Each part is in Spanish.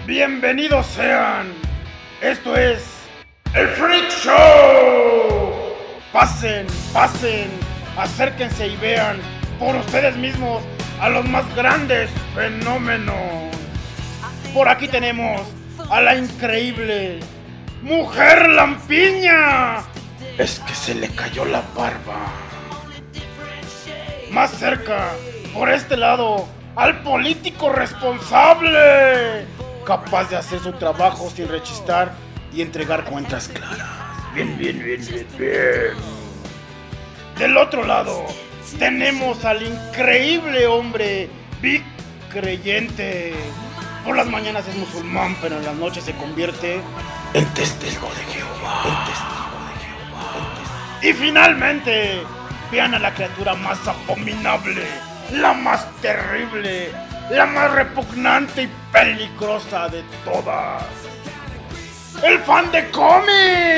Bienvenidos sean. Esto es el Freak Show. Pasen, acérquense y vean por ustedes mismos a los más grandes fenómenos. Por aquí tenemos a la increíble Mujer Lampiña. Es que se le cayó la barba. Más cerca, por este lado, al político responsable, capaz de hacer su trabajo sin rechistar y entregar cuentas claras. Bien. Del otro lado, tenemos al increíble hombre Big Creyente. Por las mañanas es musulmán, pero en las noches se convierte en testigo de Jehová. Y finalmente, vean a la criatura más abominable, la más terrible, la más repugnante y peligrosa de todas. ¡El fan de cómics!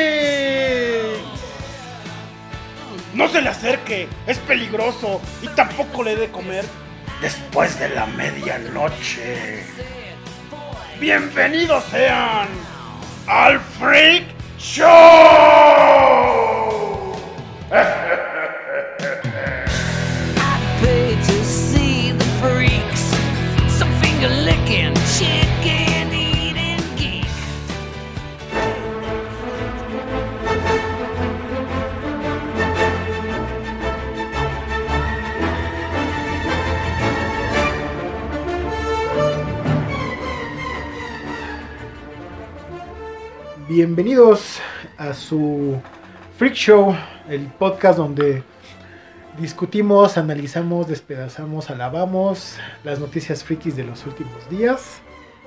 No se le acerque, es peligroso y tampoco le dé comer después de la medianoche. Bienvenidos sean al Freak Show. Licking, chicken eating geek. Bienvenidos a su Freak Show, el podcast donde discutimos, analizamos, despedazamos, alabamos las noticias frikis de los últimos días.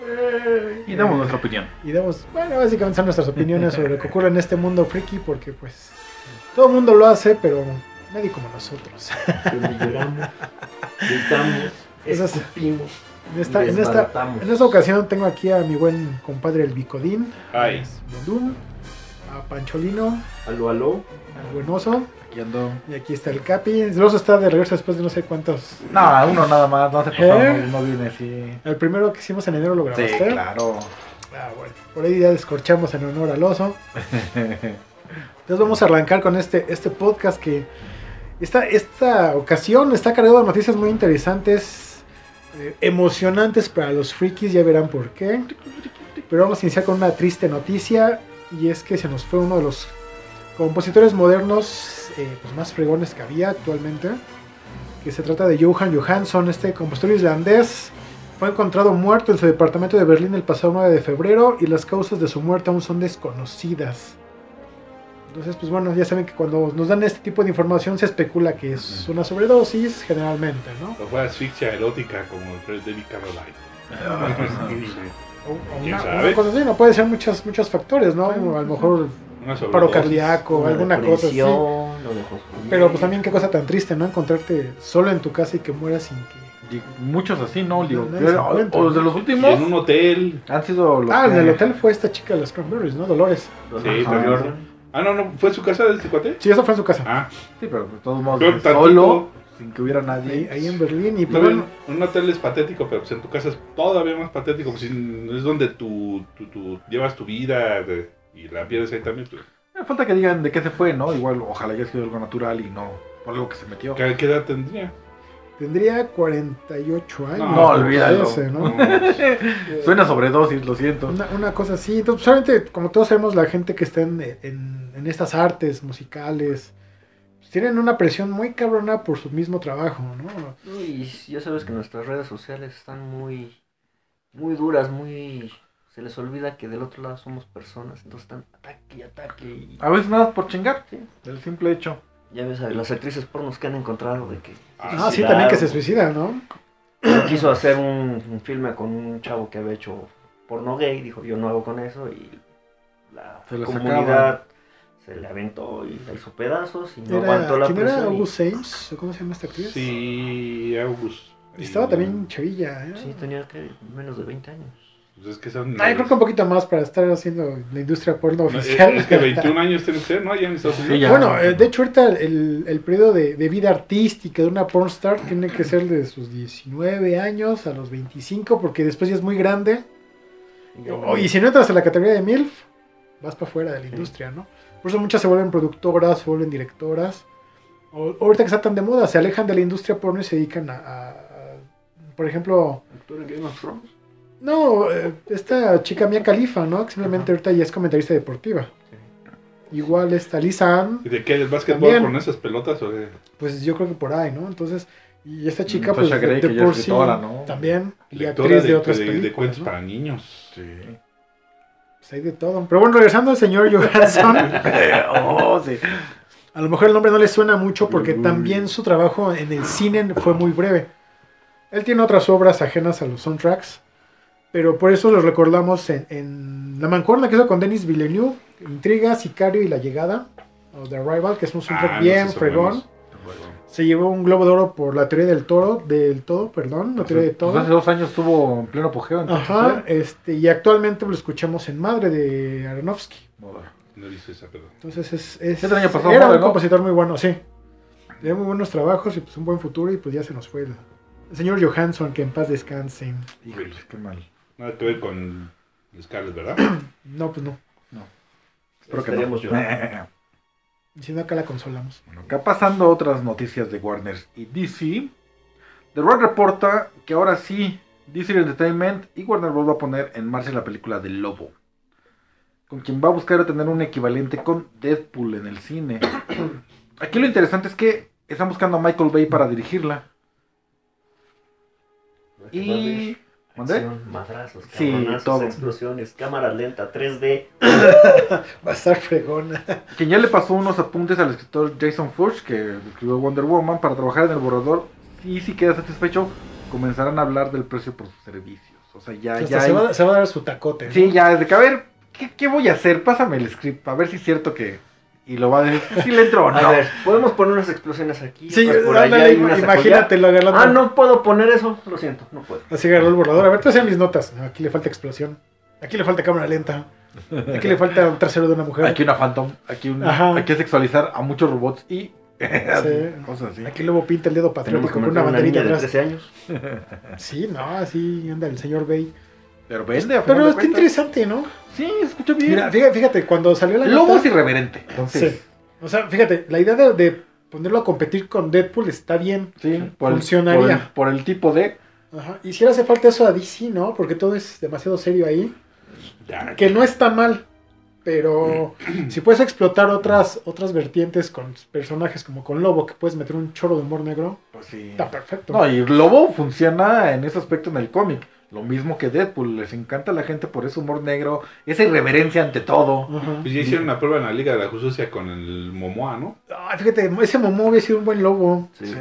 Y damos nuestra opinión. Y damos, bueno, básicamente son nuestras opiniones sobre lo que ocurre en este mundo friki, porque pues todo el mundo lo hace, pero nadie como nosotros. Lloramos, gritamos, escupimos, en esta ocasión tengo aquí a mi buen compadre el Bicodín, Ay. Bondún, a Pancholino, aló, al Buenoso. Aquí ando. Y aquí está el Capi. El oso está de regreso después de no sé cuántos. No, uno nada más, no se pasó, no viene así. El primero que hicimos en enero lo grabaste. Sí, claro. Ah, bueno. Por ahí ya descorchamos en honor al oso. Entonces vamos a arrancar con este podcast que esta ocasión está cargado de noticias muy interesantes, emocionantes para los frikis, ya verán por qué. Pero vamos a iniciar con una triste noticia, y es que se nos fue uno de los compositores modernos pues más fregones que había actualmente, que se trata de Jóhann Jóhannsson. Este compositor islandés fue encontrado muerto en su departamento de Berlín el pasado 9 de febrero y las causas de su muerte aún son desconocidas. Entonces, pues bueno, ya saben que cuando nos dan este tipo de información se especula que es una sobredosis, generalmente, ¿no? O fue asfixia erótica como el David Caroline. O ¿Quién una sabe? cosa así, no puede ser muchos factores, ¿no? A lo mejor paro cardíaco, alguna cosa así. Pero pues también qué cosa tan triste, ¿no? Encontrarte solo en tu casa y que mueras sin que... Y muchos así, ¿no? Digo, Nadie se encuentra, o de los Y últimos en un hotel. han sido los en que- el hotel fue esta chica de las Cranberries, ¿no? Dolores. Sí, Ajá. pero... no, ¿fue su casa de este cuate? Sí, eso fue en su casa. Ah, Sí, pero de todos modos, Pero tantito. solo, sin que hubiera nadie. Ahí en Berlín. Y pues, no, bueno, un hotel es patético, pero pues en tu casa es todavía más patético. Pues es donde tú llevas tu vida y la pierdes ahí también. Pues. Falta que digan de qué se fue, ¿no? Igual, ojalá haya sido algo natural y no por algo que se metió. ¿Qué edad tendría? tendría 48 años. No, olvídalo. Parece, ¿no? Suena sobredosis, lo siento. Una cosa así. Entonces, solamente, como todos sabemos, la gente que está en estas artes musicales pues, tienen una presión muy cabrona por su mismo trabajo, ¿no? Y ya sabes que nuestras redes sociales están muy duras, se les olvida que del otro lado somos personas, entonces están ataque y ataque. Y... A veces nada por chingar, Sí. el simple hecho. Ya ves a las actrices pornos que han encontrado de que... Sí, también que se suicida, ¿no? Quiso hacer un filme con un chavo que había hecho porno gay, dijo yo no hago con eso, y la Se lo comunidad sacaba. se le aventó y la hizo pedazos y no aguantó la ¿Quién era presión. August Ames? ¿Cómo se llama esta actriz? Sí, August. Y estaba también chavilla, ¿eh? Sí, tenía que menos de 20 años. Pues es que son... Yo creo que un poquito más para estar haciendo la industria porno No, oficial. es que 21 años tiene que ser, ¿no? Ya en Estados Unidos. Sí, ya. Bueno, de hecho ahorita el periodo de vida artística de una pornstar tiene que ser de sus 19 años a los 25, porque después ya es muy grande Y si no entras en la categoría de MILF, vas para afuera de la industria, ¿no? Por eso muchas se vuelven productoras, se vuelven directoras. O ahorita que está tan de moda, se alejan de la industria porno y se dedican por ejemplo... ¿Actor en Game of Thrones? No, esta chica Mia Khalifa, ¿no? Que simplemente ahorita ya es comentarista deportiva. Igual esta Lisa Ann, ¿Y de qué? ¿El básquetbol También. con esas pelotas o de...? pues yo creo que por ahí, ¿no? Entonces, y esta chica, Natasha pues Grey, de que ya es por sí escritora, ¿no? también, y Lectora actriz de otras de películas, cuentos ¿no? para niños. Sí. Pues hay de todo. Pero bueno, regresando al señor Johansson, Oh, sí. a lo mejor el nombre no le suena mucho porque también su trabajo en el cine fue muy breve. Él tiene otras obras ajenas a los soundtracks, pero por eso los recordamos en La Mancuerna que hizo con Denis Villeneuve, Intriga, Sicario y La Llegada, o The Arrival, que es un soundtrack Ah, bien no, sí son fregón. buenos. Se llevó un Globo de Oro por La Teoría del Todo, La Teoría de Pues hace Todo. 2 años estuvo en pleno apogeo. Entonces, Ajá, y actualmente lo escuchamos en Madre de Aronofsky. No dice esa, perdón. Entonces El año pasado, era Madre, un ¿no? compositor muy bueno, sí. Tenía muy buenos trabajos y pues un buen futuro y pues ya se nos fue el señor Johansson, que en paz descanse. Híjole, qué mal. Nada que ver con Scarlett, ¿verdad? No, pues no. Espero que Estaríamos no. llorando. Y si no, acá la consolamos. Bueno, acá pasando a otras noticias de Warner y DC. The Rock reporta que ahora sí, DC Entertainment y Warner Bros. Va a poner en marcha la película de Lobo, con quien va a buscar tener un equivalente con Deadpool en el cine. Aquí lo interesante es que están buscando a Michael Bay para dirigirla. Y... ¿Mandé? Acción, madrazos, Sí, cabronazos, todo. explosiones, cámara lenta, 3D. Va a estar fregona. Quien ya le pasó unos apuntes al escritor Jason Furch, que escribió Wonder Woman, para trabajar en el borrador. Y si queda satisfecho, comenzarán a hablar del precio por sus servicios. O sea, ya, Hasta ya. se va a dar su tacote, ¿no? Sí, ya, desde que a ver, ¿qué voy a hacer? Pásame el script, a ver si es cierto que. Y lo va a decir si le entro o no. A ver, podemos poner unas explosiones aquí. Sí, otras por ándale, allá y unas imagínatelo acollar. agarrando. Ah, no puedo poner eso, lo siento, no puedo. Así agarró el borrador. A ver, te hacen mis notas. Aquí le falta explosión. Aquí le falta cámara lenta. Aquí le falta un trasero de una mujer. Aquí una Phantom, Ajá. hay que sexualizar a muchos robots y. Sí. Cosas así. Aquí luego pinta el dedo Tenemos patriótico que con una meter banderita niña de atrás. 13 años. Sí, no, así anda el señor Bay. Pero vende, a final Pero de está cuentas. interesante, ¿no? Sí, se escucha bien. Mira, fíjate, cuando salió la Lobo es nota... irreverente. Entonces, Sí. O sea, fíjate, la idea de ponerlo a competir con Deadpool está bien. sí, Funcionaría. por el tipo de. Ajá. Y si le hace falta eso a DC, ¿no? Porque todo es demasiado serio ahí. Ya, Que no está mal. Pero si puedes explotar otras vertientes con personajes como con Lobo, que puedes meter un chorro de humor negro, Pues sí. está perfecto. No, y Lobo funciona en ese aspecto en el cómic. Lo mismo que Deadpool. Les encanta a la gente por ese humor negro, esa irreverencia ante todo. Ajá. Pues ya hicieron una prueba en la Liga de la Justicia con el Momoa, ¿no? Ay, fíjate, ese Momo hubiera sido un buen Lobo. Sí.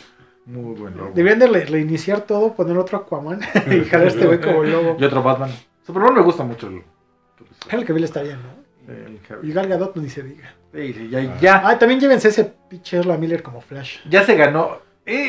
Muy bueno. Deberían de reiniciar todo, poner otro Aquaman y jalar a este güey como Lobo. Y otro Batman. Superman me gusta mucho. Henry Cavill está bien, ¿no? Y Gal Gadot ni se diga. Sí, sí, ya, Ah, también llévense ese pinche Ezra Miller como Flash. ya se ganó.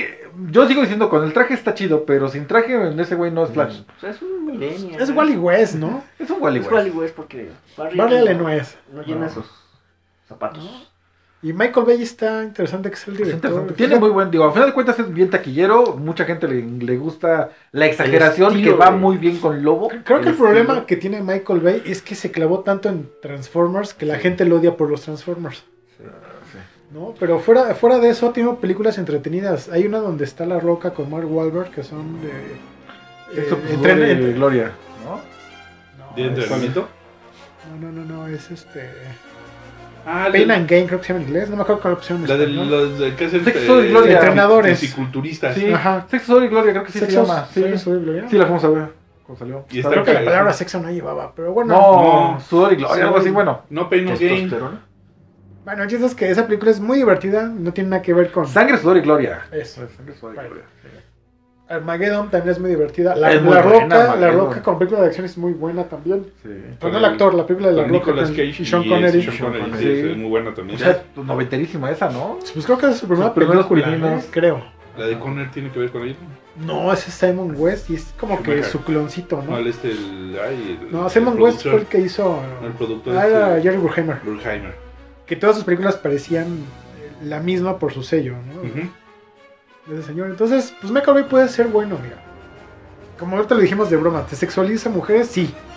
Yo sigo diciendo, con el traje está chido, pero sin traje ese güey no es Flash. Pues es un millennial. Es Wally West, ¿no? Es un Wally Es West. Wally West porque Barry Allen no es. no llena No. esos zapatos. Y Michael Bay está interesante que es el Es director. interesante. Tiene muy buen, digo, a final de cuentas es bien taquillero, mucha gente le gusta la exageración estilo que va de- muy bien con Lobo. Creo que el estilo. problema que tiene Michael Bay es que se clavó tanto en Transformers que la gente lo odia por los Transformers. ¿No? Pero fuera de eso, tiene películas entretenidas. Hay una donde está La Roca con Mark Wahlberg que son de. Eso pues, entren- de entre- Gloria, ¿no? No, ¿De es- entrenamiento? no, es este. Ah, Pain and Gain, creo que se llama en inglés. No me acuerdo cuál opción la de español. los de que hacen Sexo y Gloria. Entrenadores. fisiculturistas. Sí, Ajá. Sexo, Sudor y Gloria, creo que sí se llama. Sí, Sexo y Gloria. sí, la fuimos a ver cuando salió. Y está Creo que la cagado. palabra sexo no llevaba, pero bueno. No, No. Sudor y Gloria, algo así, bueno. No Pain No Gain. Testosterona. Bueno, el chiste es que esa película es muy divertida, no tiene nada que ver con Sangre, Sudor y Gloria. eso. Sangre, Sudor y Bueno. Gloria. Armageddon también es muy divertida. La, Es muy La buena, Roca, La Armageddon. Roca con película de acción es muy buena también. Sí. Pero no el actor, la película de La Con Roca Nicolas con- Cage y Sean y Connery. Sean Connery, Sean sí, Connery. es muy buena también. O sea, pues, noventerísima esa, ¿no? Pues creo que es su primera Sus primeros película, pininos. creo. La de Conner tiene que ver con ella. No, ese es Simon West y es como que Schumacher. su cloncito, No, ¿no? el No, Simon West fue el que hizo... No, el productor Ah, era es Jerry Bruckheimer. Bruckheimer. Que todas sus películas parecían la misma por su sello, ¿no? Ujú. De ese señor. Entonces, pues Michael Bay puede ser bueno, mira. Como ahorita lo dijimos de broma, ¿te sexualiza mujeres? Sí.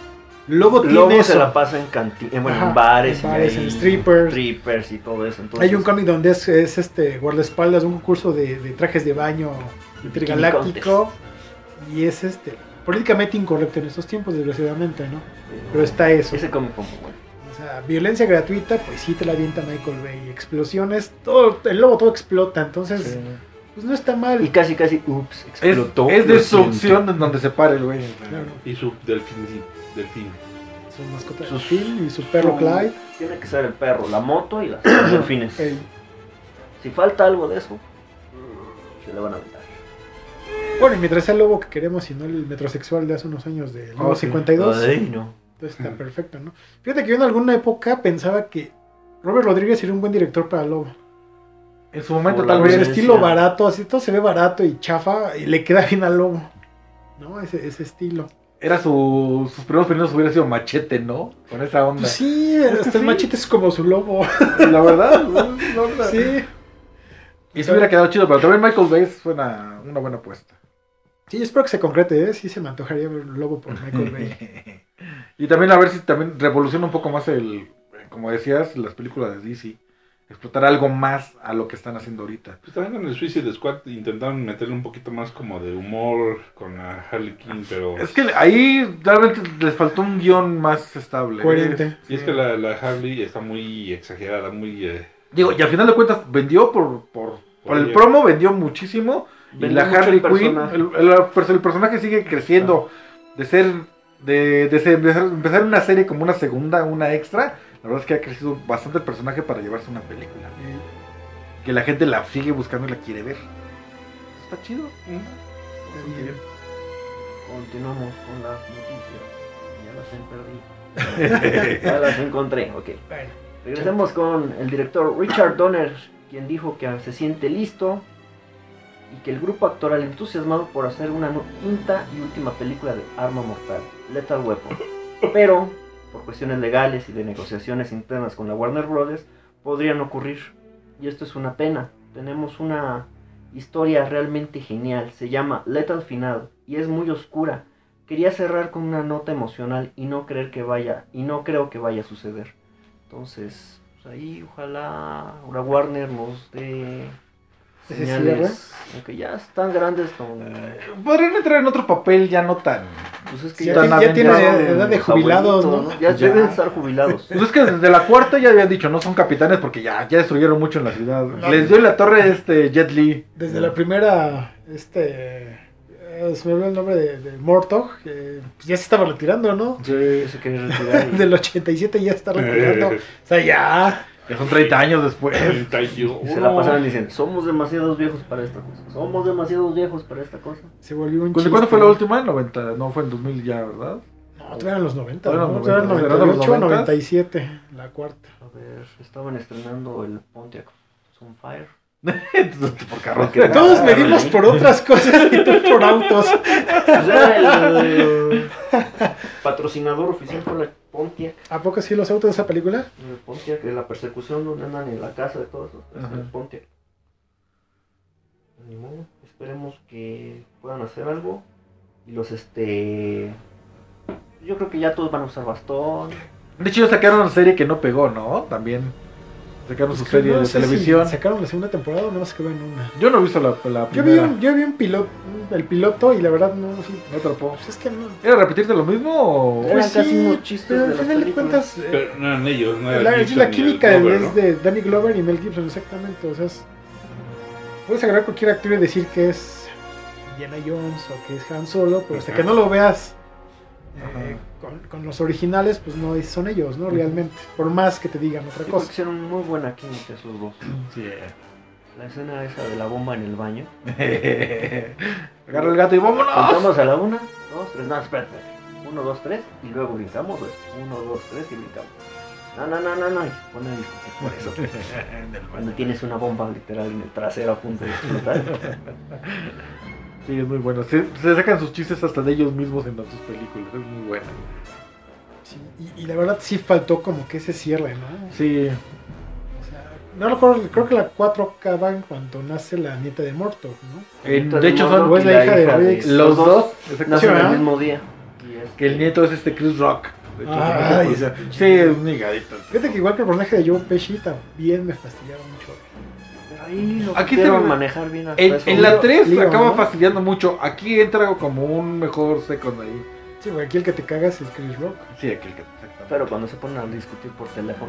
Lobo tiene Lobo eso. se la pasa en bueno, Ajá, en bares, en bares, y hay en strippers. strippers y todo eso. Entonces, Hay un cómic donde es guardaespaldas de un concurso de trajes de baño intergaláctico. Y es políticamente incorrecto en estos tiempos, desgraciadamente, ¿no? Pero está eso. Ese cómic fue muy bueno. O sea, violencia gratuita, pues sí te la avienta Michael Bay. Explosiones, todo, el lobo todo explota, entonces, Sí. pues no está mal. Y casi, ups, explotó. Es lo destrucción en donde se para el güey. Claro, Y su delfín. su mascota Sus- Phil y su perro Clyde. Tiene que ser el perro, la moto y los delfines. Ey. Si falta algo de eso, se le van a aventar. Bueno, y mientras sea el lobo que queremos y no el metrosexual de hace unos años de Lobo Oh, sí. 52, Ay, no. entonces está perfecto, ¿no? Fíjate que yo en alguna época pensaba que Robert Rodríguez sería un buen director para Lobo. En su momento Por tal la Por el vez. violencia. estilo barato, así todo se ve barato y chafa y le queda bien al Lobo, ¿no? Ese estilo. Era sus primeros pininos hubiera sido Machete, ¿no? Con esa onda. Pues sí, hasta sí. el Machete es como su Lobo. La verdad. la verdad. Sí. Y se hubiera quedado chido, pero también Michael Bay fue una buena apuesta. Sí, espero que se concrete, ¿eh? Sí se me antojaría ver un Lobo por Michael Bay. Y también a ver si también revoluciona un poco más como decías, las películas de DC. Explotar algo más a lo que están haciendo ahorita. Pues también con el Suicide Squad intentaron meterle un poquito más como de humor con la Harley Quinn, pero... Es que ahí realmente les faltó un guión más estable. Coherente. Y es que la Harley está muy exagerada, muy... Digo, y al final de cuentas vendió por el Oye. promo, vendió muchísimo. Y Vendió la mucho Harley el Quinn, personaje. el personaje sigue creciendo. De empezar una serie como una segunda, una extra. La verdad es que ha crecido bastante el personaje para llevarse una película. Que la gente la sigue buscando y la quiere ver. Está chido. Continuamos con las noticias. Ya las perdí. Ya las encontré, ok. Bueno, Regresemos con el director Richard Donner, quien dijo que se siente listo y que el grupo actoral entusiasmado por hacer una quinta y última película de Arma Mortal, Lethal Weapon. Pero, por cuestiones legales y de negociaciones internas con la Warner Brothers, podrían ocurrir. Y esto es una pena. Tenemos una historia realmente genial. Se llama Lethal Final y es muy oscura. Quería cerrar con una nota emocional y no creo que vaya a suceder. Entonces, pues ahí ojalá la Warner nos dé ¿Ese señales, aunque ya están grandes, Podrían entrar en otro papel ya no tan. pues es que ya, Tan ya tiene aventado, edad de los jubilados, abuelitos, ¿no? Ya Ya. deben estar jubilados. Pues es que desde la cuarta ya habían dicho, no son capitanes porque ya destruyeron mucho en la ciudad. No. Les dio en la torre Jet Li. Desde la primera, se me olvidó el nombre de Mortog, pues ya se estaba retirando, ¿no? Sí, se quiere retirar. y- Del 87 ya está retirando. O sea, ya. Ya son 30 años después. y se la pasaron diciendo, somos demasiados viejos para esta cosa. Somos demasiados viejos para esta cosa. Se volvió un ¿Cuándo chiste. fue la última? En 90. No, fue en 2000 ya, ¿verdad? No, todavía eran los 90, Todavía ¿no? los Todavía 90, eran ¿eran los 98, 90? 97, la cuarta. A ver, estaban estrenando el Pontiac Sunfire. Entonces, por carro. Porque- Todos Ah, medimos sí. por otras cosas y tú por autos. Pues era el patrocinador oficial fue la Pontiac. ¿A poco sí los autos de esa película? El Pontiac, de la persecución donde andan en la casa de todos eso. Es Ajá. el Pontiac. Ni modo, esperemos que puedan hacer algo. Y los yo creo que ya todos van a usar bastón. De hecho, sacaron una serie que no pegó, ¿no? También. Sacaron su serie No de sé si televisión. sacaron la segunda temporada o nada más quedó en una. Yo no he visto la Yo vi, primera. yo vi el piloto y la verdad no. Sí, No atrapó. pues es que no. ¿Era repetirte lo mismo o...? Eran Pues casi sí, unos chistes pero de al las final de películas. cuentas. Pero no eran ellos, no eran La Gibson ni química el Glover, es ¿no? de Danny Glover y Mel Gibson, exactamente. O sea, puedes agarrar cualquier actor y decir que es Indiana Jones o que es Han Solo, pero hasta Ajá. que no lo veas Ajá. con los originales, pues no son ellos, ¿no? Realmente. Por más que te digan otra Sí, porque cosa. hicieron muy buena química esos dos. Sí. La escena esa de la bomba en el baño. Agarra el gato y vámonos. Contamos a la 1, 2, 3, no, espérate. 1, 2, 3 y luego brincamos. 1, 2, 3 y brincamos. No. Y se ponen a discutir por eso. Cuando tienes una bomba literal en el trasero a punto de explotar. Sí, es muy bueno. Se sacan sus chistes hasta de ellos mismos en sus películas. Es muy bueno. Sí, y la verdad sí faltó como que ese cierre, ¿no? Sí. O sea, no recuerdo, creo que la 4 acaba en cuanto nace la nieta de Mortog, ¿no? De hecho, son o es la hija de Riggs. los dos. Nacen ¿verdad? el mismo día. Y Que el nieto es Chris Rock. De hecho, Ay, policía. ese Sí, es un higadito. Fíjate que igual que el personaje de Joe Pesci también me fastidiaba mucho. Pero ahí lo Aquí supieron se- manejar bien hasta En, eso. en la 3 Lío, acaba ¿no? fastidiando mucho. Aquí entra como un mejor second ahí. Sí, güey, aquí el que te cagas es Chris Rock. Sí, aquí el que exactamente. Pero cuando se ponen a discutir por teléfono.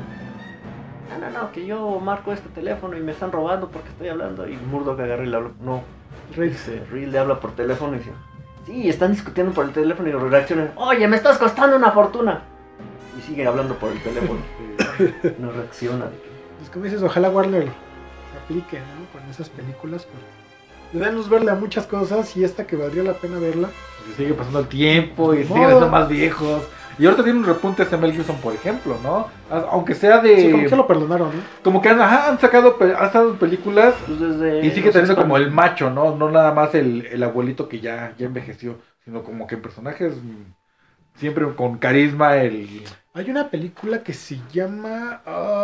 No, que yo marco este teléfono y me están robando porque estoy hablando. Y Murdoch agarra y le habla. No, Riggs. Reed le habla por teléfono y dice: sí, están discutiendo por el teléfono y reaccionan: oye, me estás costando una fortuna. Y sigue hablando por el teléfono. No reacciona. Pues como dices, ojalá Warner se aplique, ¿no? Con esas películas. Porque le dan luz verde a muchas cosas y esta que valdría la pena verla. Se sigue pasando el tiempo y se No. siguen siendo más viejos. Y ahorita tiene un repunte este Mel Gibson, por ejemplo, ¿no? Aunque sea de... Sí, como que lo perdonaron, ¿no? Como que han sacado han sacado películas Pues desde y sigue los teniendo como X-Men. el macho, ¿no? No nada más el abuelito que ya envejeció, sino como que personajes siempre con carisma, Hay una película que se llama...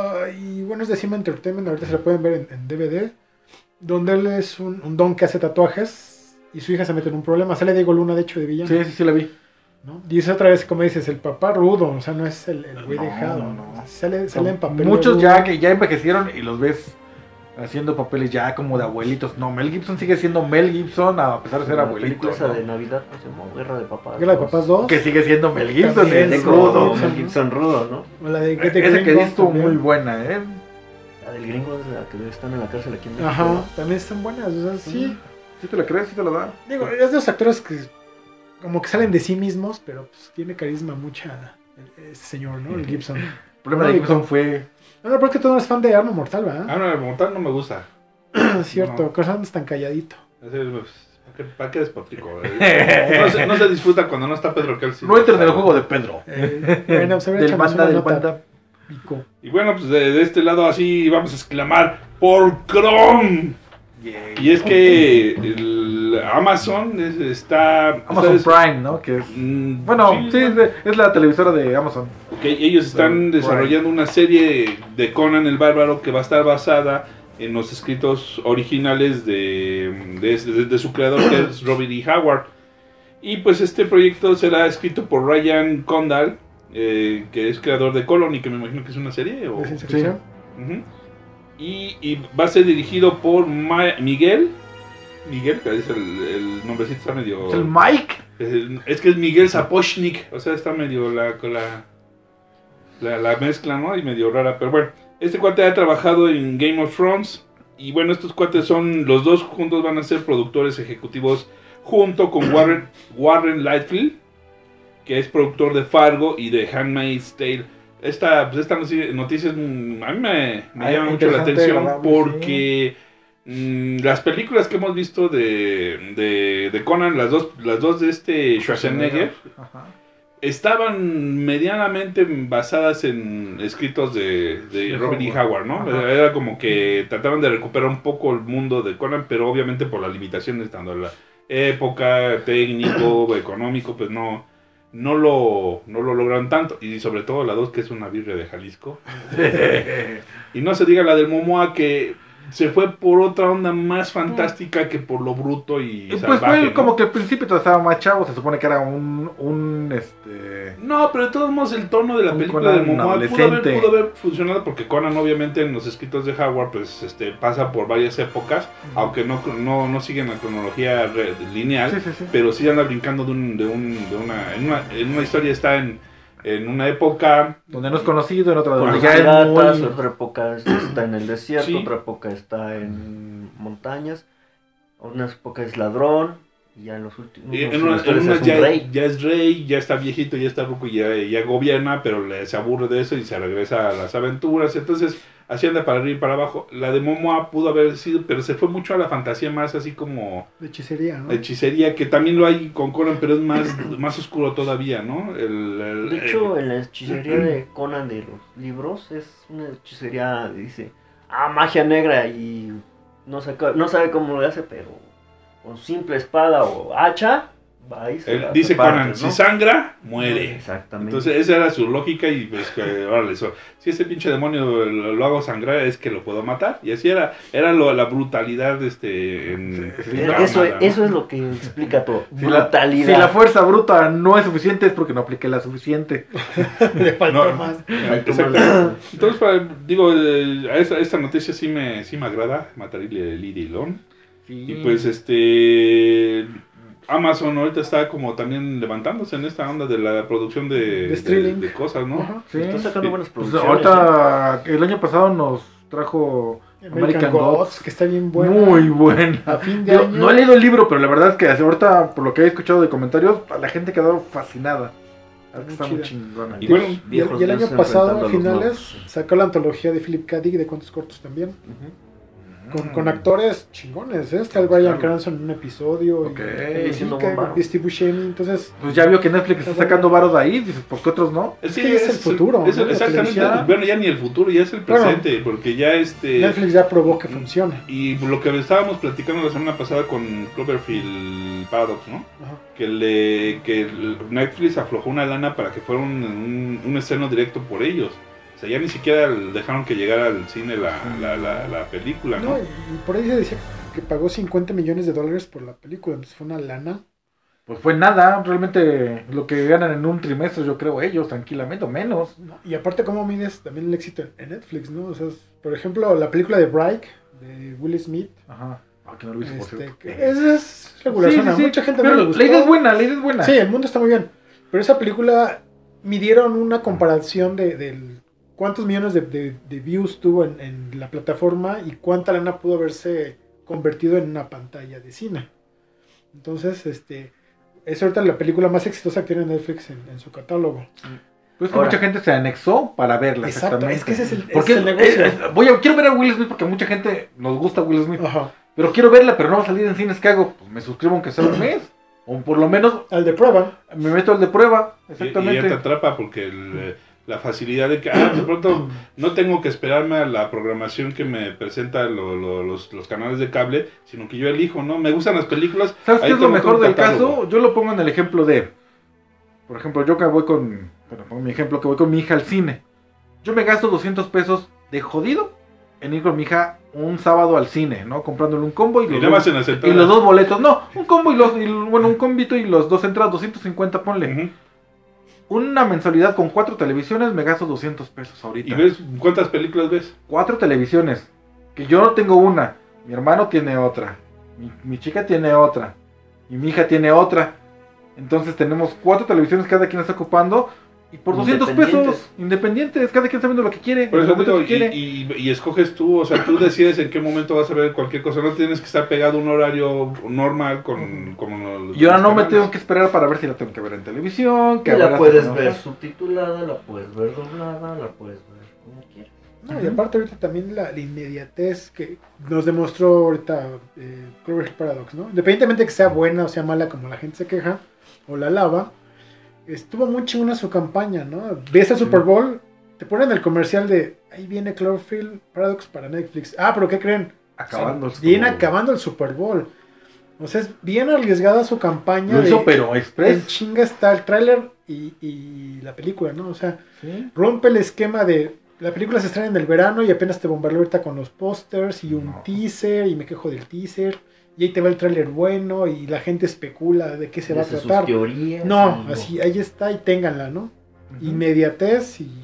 y bueno, es de Cima Entertainment, ahorita se la pueden ver en DVD. Donde él es un don que hace tatuajes y su hija se mete en un problema. Sale Diego Luna, de hecho, de villano. Sí, la vi. ¿No? Y es otra vez, como dices, el papá rudo, o sea, no es el güey No, dejado. no. ¿no? Sale en papel. Muchos de ya rudo. que ya envejecieron y los ves haciendo papeles ya como de abuelitos. No, Mel Gibson sigue siendo Mel Gibson a pesar de ser La abuelito. película esa ¿no? de Navidad, ¿cómo se llamó? Guerra de Papás. Guerra de Papás 2. Que sigue siendo Mel Gibson, También, el sí, rudo. Mel Gibson rudo, ¿no? O la de Get the Esa que Gringo estuvo también. muy buena, ¿eh? La del gringo es la que están en la cárcel aquí en México. Ajá, también están buenas. O sea, sí. ¿Sí te la crees? ¿Sí te la da? Digo, es de los actores que como que salen de sí mismos, pero pues tiene carisma mucha ese señor, ¿no? El Gibson. El problema de No, Gibson fue... No, pero es que tú no eres fan de Arma Mortal, ¿verdad? Ah, no, el mortal no me gusta. Es cierto, no. Corzán tan calladito. Ese, pues, ¿para qué despotrico? No se disfruta cuando no está Pedro Kelsey. No entren en el juego de Pedro. Bueno, se ve Del echamos banda, una del nota. banda. Pico. Y bueno, pues de este lado así vamos a exclamar ¡por Chrome! Y es que el Amazon está... Amazon está- Prime, ¿no? Que es... Mm, Bueno, sí, es la televisora de Amazon. Ok, ellos están Prime. desarrollando una serie de Conan el Bárbaro que va a estar basada en los escritos originales de su creador, que es Robert E. Howard. Y pues este proyecto será escrito por Ryan Condal, que es creador de Colony, que me imagino que es una serie. O... De ciencia ficción. Ujú. Y va a ser dirigido por Miguel, que es el nombrecito está medio... Es el Mike. Es que es Miguel Sapochnik, o sea, está medio la mezcla, ¿no? Y medio rara, pero bueno. Este cuate ha trabajado en Game of Thrones. Y bueno, estos cuates son, los dos juntos van a ser productores ejecutivos junto con Warren Lightfield, que es productor de Fargo y de Handmaid's Tale. Esta noticia a mí me llama mucho la interesante, atención agradable, porque las películas que hemos visto de Conan, las dos de este Schwarzenegger, Ajá. estaban medianamente basadas en escritos de Robert E. Howard, ¿no? Ajá. Era como que trataban de recuperar un poco el mundo de Conan, pero obviamente por las limitaciones, tanto en la época, técnico, económico, pues no lo lograron tanto. Y sobre todo la 2, que es una birria de Jalisco. Y no se diga la del Momoa, que se fue por otra onda más fantástica que por lo bruto y Pues salvaje, fue ¿no? como que al principio todavía estaba más chavo, se supone que era No, pero de todos modos el tono de la Un película de Conan Momoa adolescente. pudo haber funcionado porque Conan obviamente en los escritos de Howard pues pasa por varias épocas, aunque no siguen la cronología lineal, Sí. pero sí anda brincando en una historia está en una época. Donde no es conocido, en otra Con donde los ya es piratas, muy... otra época está en el desierto, Sí. otra época está en montañas, una época es ladrón, y ya en los últimos En una es un ya, rey. ya es rey, ya está viejito, ya está ruco y ya gobierna, pero se aburre de eso y se regresa a las aventuras. Entonces, así anda para arriba y para abajo. La de Momoa pudo haber sido, pero se fue mucho a la fantasía más así como De hechicería, ¿no? hechicería, que también lo hay con Conan, pero es más oscuro todavía, ¿no? De hecho, en la hechicería de Conan de los libros es una hechicería, dice, magia negra, y no sabe cómo lo hace, pero con simple espada o hacha va y se la Dice reparte, Conan, ¿no? si sangra, muere. Exactamente. Entonces esa era su lógica y pues que, órale, si ese pinche demonio lo hago sangrar es que lo puedo matar. Y así era la brutalidad en Eso Cámara, ¿no? es lo que explica todo. Si la fuerza bruta no es suficiente es porque no apliqué la suficiente. Le faltó No, más. exacto. Entonces, digo, a esta noticia sí me agrada, Matarile Lidilón. Sí. Y pues Amazon ahorita está como también levantándose en esta onda de la producción de streaming. de cosas, ¿no? Ajá. Sí. Está sacando buenas Pues producciones. ahorita, el año pasado nos trajo American Gods, que está bien buena. Muy buena. A fin de Yo año. no he leído el libro, pero la verdad es que ahorita, por lo que he escuchado de comentarios, la gente quedó fascinada. Muy Está muy chida. chingona. Y bueno, Y el año dioses pasado, a enfrentando a los finales, nuevos. sacó la antología de Philip K. Dick de cuentos cortos también. Con actores chingones, ¿eh? Está el Bryan Claro. Cranston en un episodio. Ok. Y Siendo que bomba. Steve Buscemi. Entonces, Pues ya vio que Netflix está sacando varo de ahí, dices, ¿por qué otros no? Es que ya es el futuro, es ¿no? La exactamente. televisión. Bueno, ya ni el futuro, ya es el Bueno. presente, porque ya Netflix ya probó que funciona. Y lo que estábamos platicando la semana pasada con Cloverfield Paradox, ¿no? Ajá. Que Netflix aflojó una lana para que fuera un estreno directo por ellos. O sea, ya ni siquiera dejaron que llegara al cine la película, ¿no? No, y por ahí se decía que pagó $50 millones por la película. Entonces fue una lana. Pues fue nada, realmente lo que ganan en un trimestre, yo creo ellos, tranquilamente, o menos. ¿No? Y aparte, ¿cómo mides también el éxito en Netflix, no? O sea, por ejemplo, la película de Bright, de Will Smith. Ajá. Ah, que no lo hice, por cierto. Es regular. Sí, sí, sí. Mucha gente Pero no le gustó. la idea es buena, la idea es buena. Sí, el mundo está muy bien. Pero esa película midieron una comparación del cuántos millones de views tuvo en la plataforma y cuánta lana pudo haberse convertido en una pantalla de cine. Entonces, es ahorita la película más exitosa que tiene Netflix en su catálogo. Pues que Ahora. mucha gente se anexó para verla, Exacto, exactamente. es que ese es el, Porque ese es el negocio. quiero ver a Will Smith porque mucha gente nos gusta Will Smith. Ajá. Pero quiero verla, pero no va a salir en cines. ¿Qué hago? Pues me suscribo aunque sea un mes. O por lo menos Al de prueba. me meto al de prueba. Y ya te Exactamente. atrapa porque la facilidad de que de pronto no tengo que esperarme a la programación que me presenta los canales de cable, sino que yo elijo, ¿no? Me gustan las películas. ¿Sabes qué ahí es lo tengo mejor un del catálogo. caso? Yo lo pongo en el ejemplo de... Por ejemplo, yo que voy con... Bueno, pongo mi ejemplo que voy con mi hija al cine. Yo me gasto 200 pesos de jodido en ir con mi hija un sábado al cine, ¿no? Comprándole un combo y Y los, nada más en dos, aceptar. y los dos boletos. No, un combo un combito y los dos entradas, 250 ponle. Ujú. Una mensualidad con 4 televisiones me gasto 200 pesos ahorita. ¿Y ves cuántas películas ves? 4 televisiones. Que yo no tengo una. Mi hermano tiene otra. Mi chica tiene otra. Y mi hija tiene otra. Entonces tenemos 4 televisiones, cada quien está ocupando. Y por 200 pesos, independientes, cada quien está viendo lo que quiere. Por en el eso momento digo, que quiere. y escoges tú, o sea, tú decides en qué momento vas a ver cualquier cosa. No tienes que estar pegado a un horario normal con Y ahora no me canales. tengo que esperar para ver si la tengo que ver en televisión. Que Que a ver la puedes hasta- ver subtitulada, la puedes ver doblada, la puedes ver como quieras. No, y aparte ahorita también la inmediatez que nos demostró ahorita Cloverfield Paradox, ¿no? Independientemente de que sea buena o sea mala como la gente se queja o la alaba, estuvo muy chingona su campaña, ¿no? Ves el Super Bowl, te ponen el comercial de ahí viene Cloverfield Paradox para Netflix. Ah, pero ¿qué creen? Acabando el O sea, viene Super Bowl. acabando el Super Bowl. O sea, es bien arriesgada su campaña. Lo hizo, de- pero En express. chinga está el tráiler y la película, ¿no? O sea, Sí. rompe el esquema de la película se estrena en el verano y apenas te bombardeo ahorita con los pósters y un No. teaser y me quejo del teaser y ahí te va el tráiler bueno y la gente especula de qué se va a Hace sus tratar. teorías. No, y- así ahí está y ténganla, ¿no? Ujú. Inmediatez y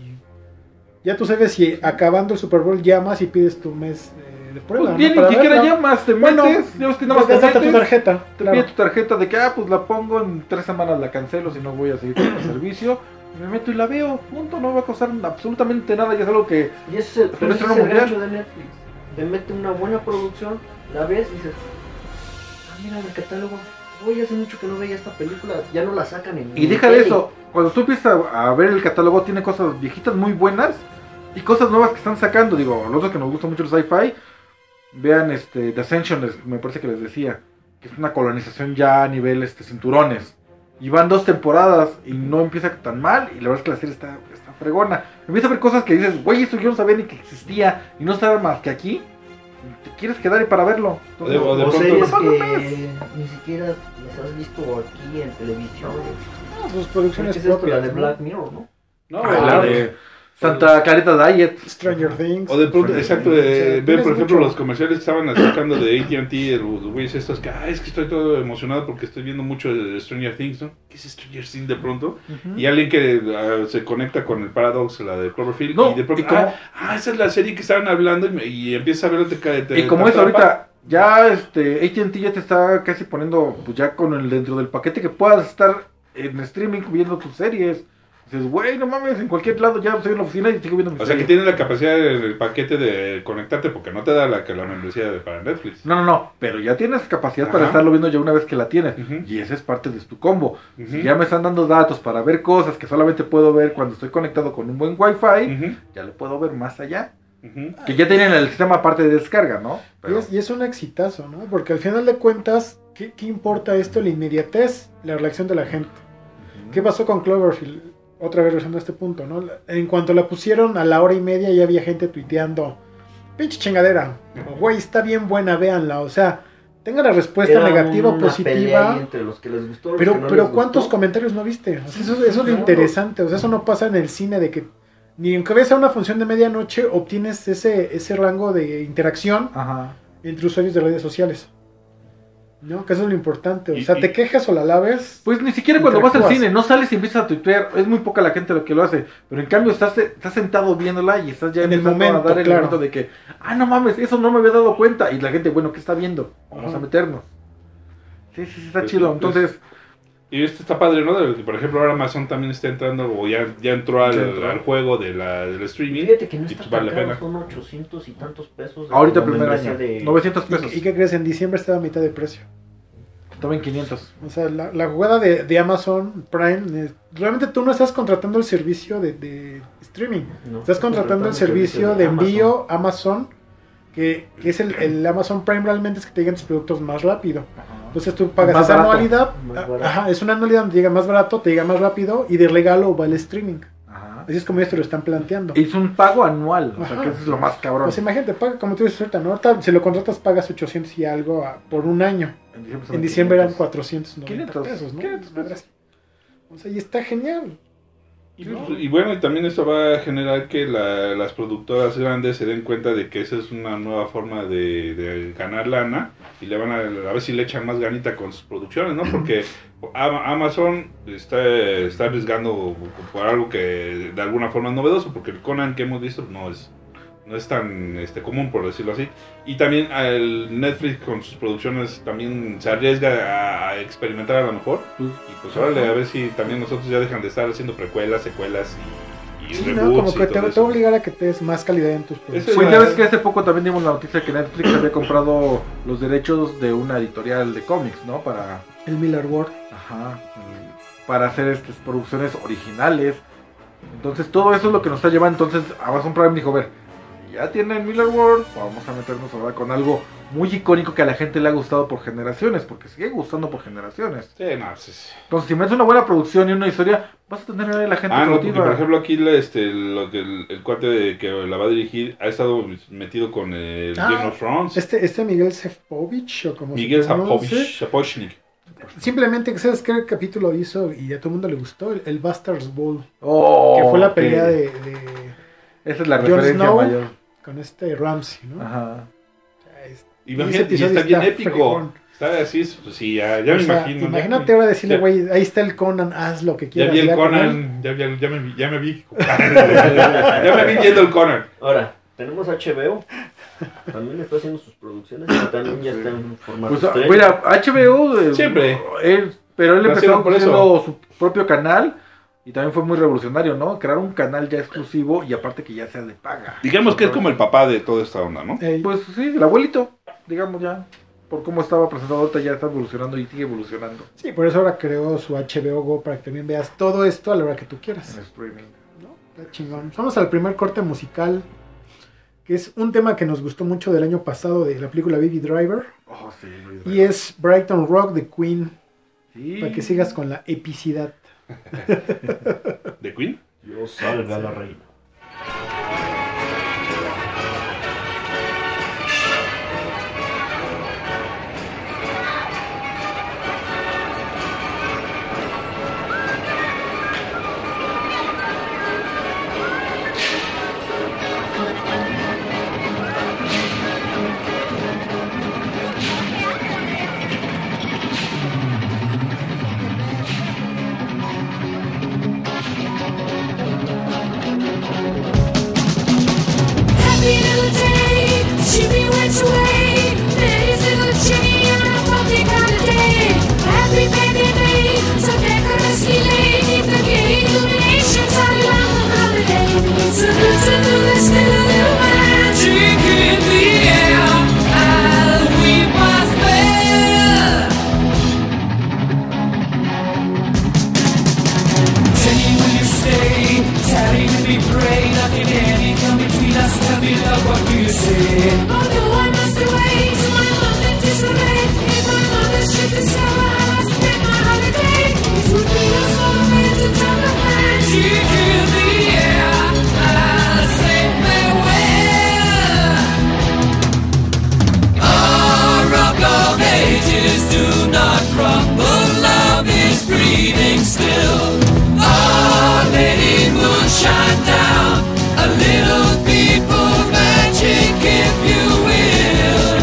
ya tú sabes si acabando el Super Bowl llamas y pides tu mes de prueba. Pues bien, ¿no? ni Para siquiera verla. llamas, te Bueno, metes. Ya ves que nada más te Gástate tu metes. tarjeta. Te claro. pide tu tarjeta de que, pues la pongo en 3 semanas, la cancelo, si no voy a seguir con el servicio. Y me meto y la veo, punto, no me va a costar absolutamente nada, ya es algo que... Y ese es el, Pero ese estreno es el mundial. gancho de Netflix. Te mete una buena producción, la ves y dices, mira el catálogo, oye, hace mucho que no veía esta película, ya no la sacan en Y deja de eso, cuando tú empiezas a ver el catálogo, tiene cosas viejitas muy buenas y cosas nuevas que están sacando. Digo, los que nos gusta mucho el sci-fi, vean The Ascension, me parece que les decía, que es una colonización ya a nivel cinturones. Y van 2 temporadas y no empieza tan mal. Y la verdad es que la serie está fregona. Empieza a ver cosas que dices, güey, esto yo no sabía ni que existía. Y no estaba más que aquí. te quieres quedar ahí para verlo. Entonces, O de O pronto- series no que mames. ni siquiera las has visto aquí en televisión. No, sus ¿Qué producciones es esto? La propias, de ¿no? Black Mirror, ¿no? No, la o- de Santa Clarita Diet. Stranger Things. O de pronto, exacto, O sea, ver tienes por ejemplo mucho. los comerciales que estaban sacando de AT&T, los güeyes estos que, es que estoy todo emocionado porque estoy viendo mucho de Stranger Things, ¿no? ¿Qué es Stranger Things de pronto? Ujú. Y alguien que se conecta con el Paradox, la de Cloverfield, No, y de pronto, y como- esa es la serie que estaban hablando y empieza a verlo, Y como te es atrapa. ahorita, ya AT&T ya te está casi poniendo, pues ya con el dentro del paquete que puedas estar en streaming viendo tus series. Dices, güey, no mames, en cualquier lado ya estoy en la oficina y sigo viendo mis O sea que series. tienes la capacidad en el paquete de conectarte porque no te da la membresía para Netflix. No, pero ya tienes capacidad para Ajá. estarlo viendo ya una vez que la tienes. Ujú. Y ese es parte de tu combo. Ujú. Si ya me están dando datos para ver cosas que solamente puedo ver cuando estoy conectado con un buen wifi, Ujú, ya lo puedo ver más allá. ujú. Que ya tienen el sistema aparte de descarga, ¿no? Pero- Y es un exitazo, ¿no? Porque al final de cuentas, ¿qué importa esto? La inmediatez, la reacción de la gente. ¿Qué pasó con Cloverfield? Otra vez regresando a este punto, ¿no? En cuanto la pusieron a la hora y media ya había gente tuiteando, pinche chingadera, o, güey, está bien buena, véanla, o sea, tenga la respuesta Era negativa o una pelea ahí positiva, entre los que les gustó, los pero, que no pero les ¿cuántos gustó. comentarios no viste? O sea, eso es lo Claro. interesante, o sea, eso no pasa en el cine de que ni aunque veas a una función de medianoche obtienes ese rango de interacción Ajá. entre usuarios de redes sociales. ¿No? Que eso es lo importante. O Y- sea, y- te quejas o la laves. Pues ni siquiera cuando vas al Interactúas. cine, no sales y empiezas a tuitear, es muy poca la gente lo que lo hace, pero en cambio estás sentado viéndola y estás ya En el empezando momento, a dar el claro. momento de que, no mames, eso no me había dado cuenta, y la gente, bueno, ¿qué está viendo? Vamos Ajá. a meternos. Sí, está Pues, chido, pues, entonces, Y esto está padre, ¿no? De que, por ejemplo, ahora Amazon también está entrando, o ya entró al, Ya entró. al juego del streaming. Fíjate que no y está pues tan vale la caro, pena. son 800 y tantos pesos. de ahorita la primer membresía año, de- 900 pesos, ¿Y qué crees? En diciembre estaba a mitad de precio. estaba en 500. O sea, la jugada de Amazon Prime, realmente tú no estás contratando el servicio de streaming. No, Estás contratando el servicio de envío Amazon, que es el Amazon Prime realmente es que te lleguen tus productos más rápido. Entonces tú pagas Más esa barato. anualidad. Más barato. Ajá, es una anualidad donde llega más barato, te llega más rápido y de regalo va el streaming. Ajá. Así es como ellos te lo están planteando. Es un pago anual, o sea Ajá. que eso es lo más cabrón. Pues imagínate, paga como tú dices ahorita, ¿no? Ahorita, si lo contratas pagas 800 y algo por un año. son En diciembre eran 500. 490 500 pesos, ¿no? 500 pesos. O sea, y está genial. Y bueno, y también esto va a generar que las productoras grandes se den cuenta de que esa es una nueva forma de ganar lana y le van a ver si le echan más ganita con sus producciones, ¿no? Porque Amazon está arriesgando por algo que de alguna forma es novedoso, porque el Conan que hemos visto no es tan común, por decirlo así. Y también el Netflix con sus producciones también se arriesga a experimentar a lo mejor. Y pues órale, a ver si también nosotros ya dejan de estar haciendo precuelas, secuelas y Sí, ¿no? reboots Como y que todo te va a eso. obligar a que te des más calidad en tus Eso productos. Pues es ya la- ves que hace poco también dimos la noticia que Netflix había comprado los derechos de una editorial de cómics, ¿no? Para El Miller World. Ajá, para hacer estas producciones originales. Entonces todo eso es lo que nos está llevando. Entonces Amazon Prime dijo, a ver, ya tienen Miller World, vamos a meternos ahora con algo muy icónico que a la gente le ha gustado por generaciones, porque sigue gustando por generaciones. Sí, no, pues, Entonces si metes una buena producción y una historia, vas a tener a la gente no, porque cautiva. por ejemplo aquí lo que el cuate que la va a dirigir ha estado metido con el Ah, Game of Thrones. Este Miguel Sepovich, o como Miguel se pronuncia, Sapochnik. simplemente, ¿sabes qué capítulo hizo? Y a todo el mundo le gustó, el Bastards Bowl. Oh, Que fue la ok. pelea de Esa es la Jon referencia Snow. mayor. con este Ramsey, ¿no? Ajá. Imagínate, y episodio está bien está épico. fregón. Está así, pues sí, ya me O sea, imagino. imagínate ahora decirle, Ya- güey, ahí está el Conan, haz lo que Ya quieras. vi el con él. Conan, ya me vi. Ya me vi viendo el Conan. Ahora, tenemos HBO. También está haciendo sus producciones, pero también ya está en formato Pues streaming. mira, HBO Siempre. pero él Lo empezó hicieron por eso. haciendo su propio canal y también fue muy revolucionario, ¿no? Crear un canal ya exclusivo y aparte que ya sea de paga. Digamos que es como el papá de toda esta onda, ¿no? Ey, Pues sí, el abuelito, digamos ya, por cómo estaba presentado ahorita ya está evolucionando y sigue evolucionando sí, por eso ahora creó su HBO Go para que también veas todo esto a la hora que tú quieras. en streaming. ¿No? Está chingón. Vamos al primer corte musical, que es un tema que nos gustó mucho del año pasado de la película Baby Driver. Oh, sí, Y es Brighton Rock de Queen, sí. para que sigas con la epicidad. ¿De Queen? Yo salga la reina. every baby made, so decorously laid, neath the gay illuminations of a long holiday. Salute to the still little magic in the air, as we must bear. Jenny, will you stay? Tarry to be prey, nothing any come between us. Tell me, love, what do you say? Oh no, I must away to my moment disarray. If my mother should discover how I spent my holiday, it would be a small way to drop a magic in the air. I'll say farewell. Oh, rock of ages, do not crumble. Love is breathing still. Oh, lady moon, shine down. A little people magic, if you will.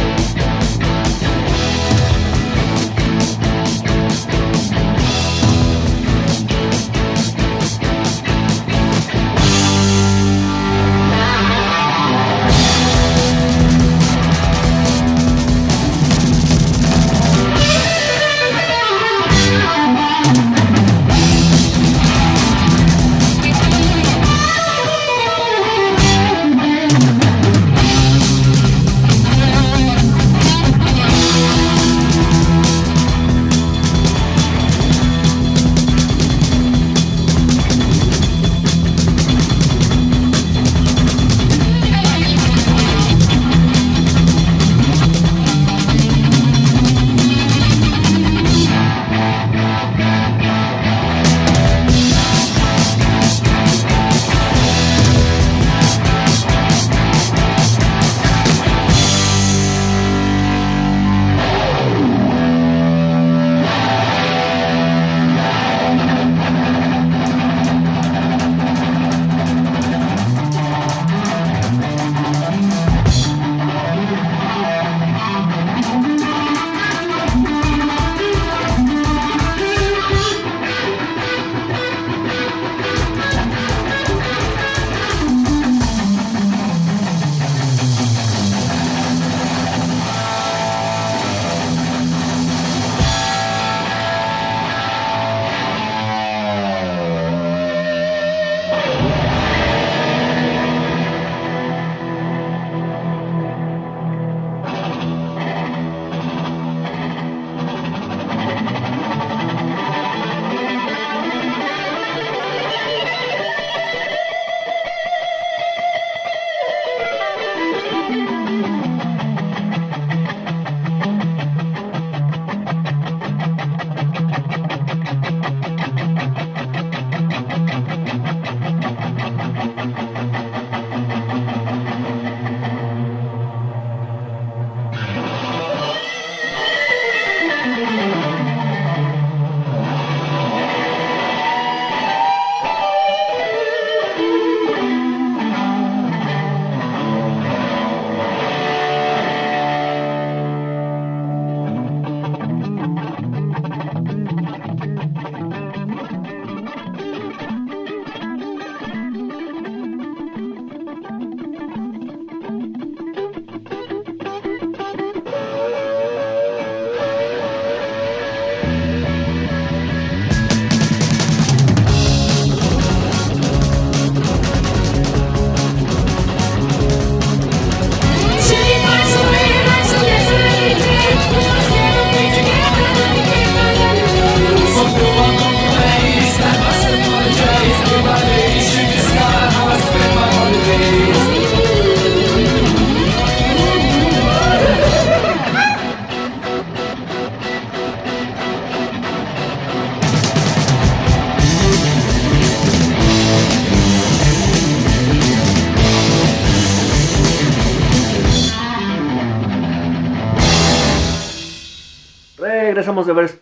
regresamos de haber...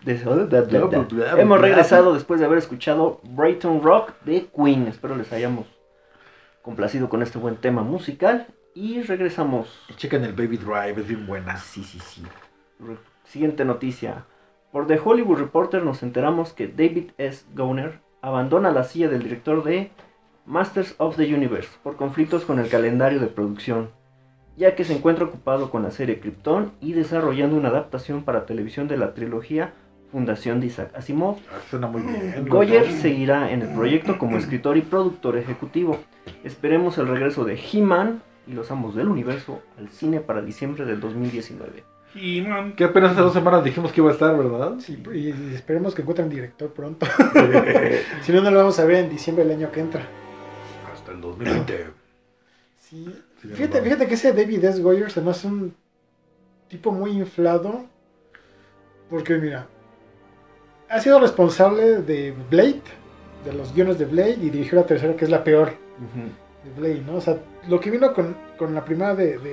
Hemos regresado después de haber escuchado Brighton Rock de Queen. Espero les hayamos complacido con este buen tema musical. Y regresamos. Chequen el Baby Drive, es bien buena. Sí. Siguiente noticia. Por The Hollywood Reporter nos enteramos que David S. Goner abandona la silla del director de Masters of the Universe por conflictos con el calendario de producción. ya que se encuentra ocupado con la serie Krypton y desarrollando una adaptación para televisión de la trilogía Fundación de Isaac Asimov. Suena muy bien. Goyer seguirá en el proyecto como escritor y productor ejecutivo. Esperemos el regreso de He-Man y los Amos del Universo al cine para diciembre del 2019. He-Man. Que apenas hace 2 semanas dijimos que iba a estar, ¿verdad? Sí, y esperemos que encuentren director pronto. Si no, no lo vamos a ver en diciembre del año que entra. Hasta el 2020. Sí. Sí, Fíjate que ese David S. Goyer se me hace un tipo muy inflado. Porque mira, ha sido responsable de Blade, de los guiones de Blade, y dirigió la tercera, que es la peor de Blade, ¿no? O sea, lo que vino con la primera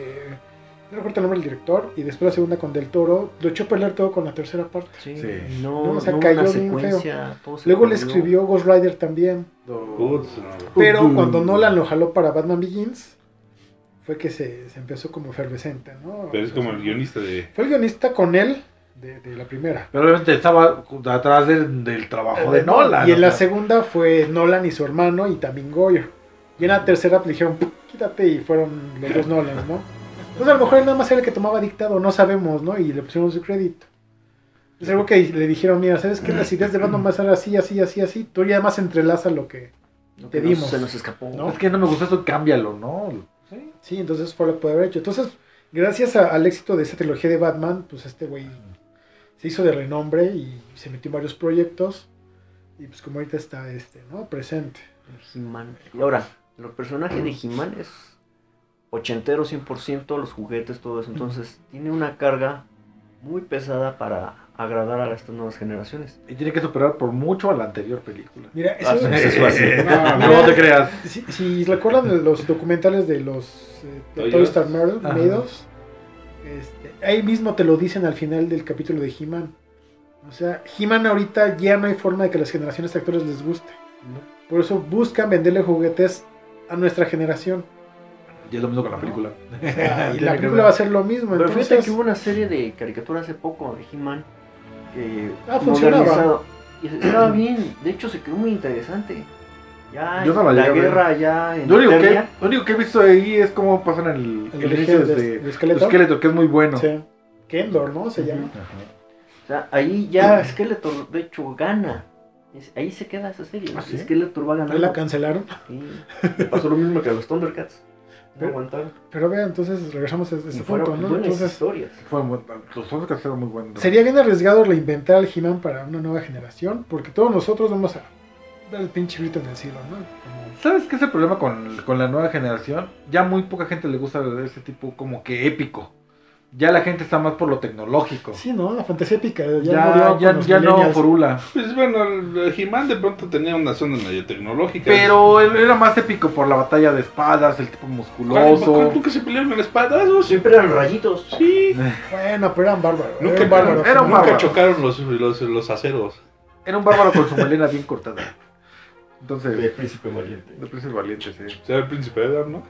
no recuerdo el nombre del director, y después la segunda con Del Toro, lo echó a pelear todo con la tercera parte. Sí, Sí. no, No, o sea, no cayó una bien secuencia, todo se Luego le perdió. escribió Ghost Rider también. Putz, no. Pero cuando Nolan lo jaló para Batman Begins, fue que se empezó como efervescente, ¿no? Pero es como el guionista de... Fue el guionista con él de la primera. Pero obviamente estaba atrás del trabajo de Nolan. Y en o la sea. segunda fue Nolan y su hermano y también Goyer. Y en la tercera le dijeron, quítate, y fueron los dos Nolans, ¿no? Entonces a lo mejor él nada más era el que tomaba dictado, no sabemos, ¿no? Y le pusieron su crédito. Es algo que le dijeron, mira, ¿sabes qué? Las ideas de Batman van a ser así, así, así, así. Tú ya más entrelaza lo que Lo te que dimos. se nos escapó. ¿no? Es que no me gustó eso, cámbialo, ¿no? Sí. Sí, entonces fue lo que puede haber hecho. Entonces, gracias al éxito de esta trilogía de Batman, pues este güey se hizo de renombre y se metió en varios proyectos. Y pues como ahorita está ¿no? Presente. He-Man. Y ahora, los personajes de He-Man es ochentero 100%, los juguetes, todo eso. Entonces, tiene una carga muy pesada para agradar a estas nuevas generaciones. Y tiene que superar por mucho a la anterior película. Mira, eso, Ah, sí, eso es así. No te creas. si recuerdan los documentales de los de Toy Star Ajá. Meadows, ahí mismo te lo dicen al final del capítulo de He-Man. O sea, He-Man ahorita ya no hay forma de que las generaciones de actores les guste. Por eso buscan venderle juguetes a nuestra generación. Y es lo mismo con la película. O sea, y la película va a ser lo mismo. Pero fíjate Entonces, que hubo una serie de caricaturas hace poco de He-Man que funcionaba. modernizado. Y estaba bien, de hecho se quedó muy interesante. Ya Yo no la la llegué a ver. guerra ya en Lo único, Eternia. lo único que he visto ahí es cómo pasan el el inicio origen de Skeletor. Skeletor, que es muy bueno. Sí. Kendor, ¿no? Se llama. O sea, ahí ya Skeletor de hecho gana. Ahí se queda esa serie. ¿Ah, sí? Skeletor va Ahí ganando. la cancelaron. Sí. Le pasó lo mismo que a los Thundercats. No Pero- aguantaron. Pero vean, entonces regresamos a Y este fueron punto, ¿no? buenas Entonces, historias. Fue los otros que fueron muy buenos. sería bien arriesgado reinventar al He-Man para una nueva generación, porque todos nosotros vamos a dar el pinche grito en el cielo, ¿no? Como- ¿Sabes qué es el problema con la nueva generación? Ya muy poca gente le gusta ese tipo como que épico. Ya la gente está más por lo tecnológico. Sí, ¿no? La fantasía épica Ya, murió ya, con los ya no millennials. forula. Pues bueno, el He-Man de pronto tenía una zona medio tecnológica. Pero él era más épico por la batalla de espadas, el tipo musculoso. ¿Nunca se pelearon en espadazos? Siempre eran rayitos. Sí. Bueno, pero eran bárbaros. Nunca, Eran bárbaros. era un nunca bárbaro. chocaron los aceros. Era un bárbaro con su melena bien cortada. Entonces, príncipe valiente. el príncipe valiente, sí. O sea, el príncipe Edward, ¿no?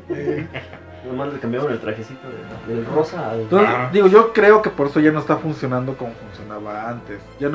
Nomás le cambiaron el trajecito del rosa al... Entonces, Ajá. digo, yo creo que por eso ya no está funcionando como funcionaba antes.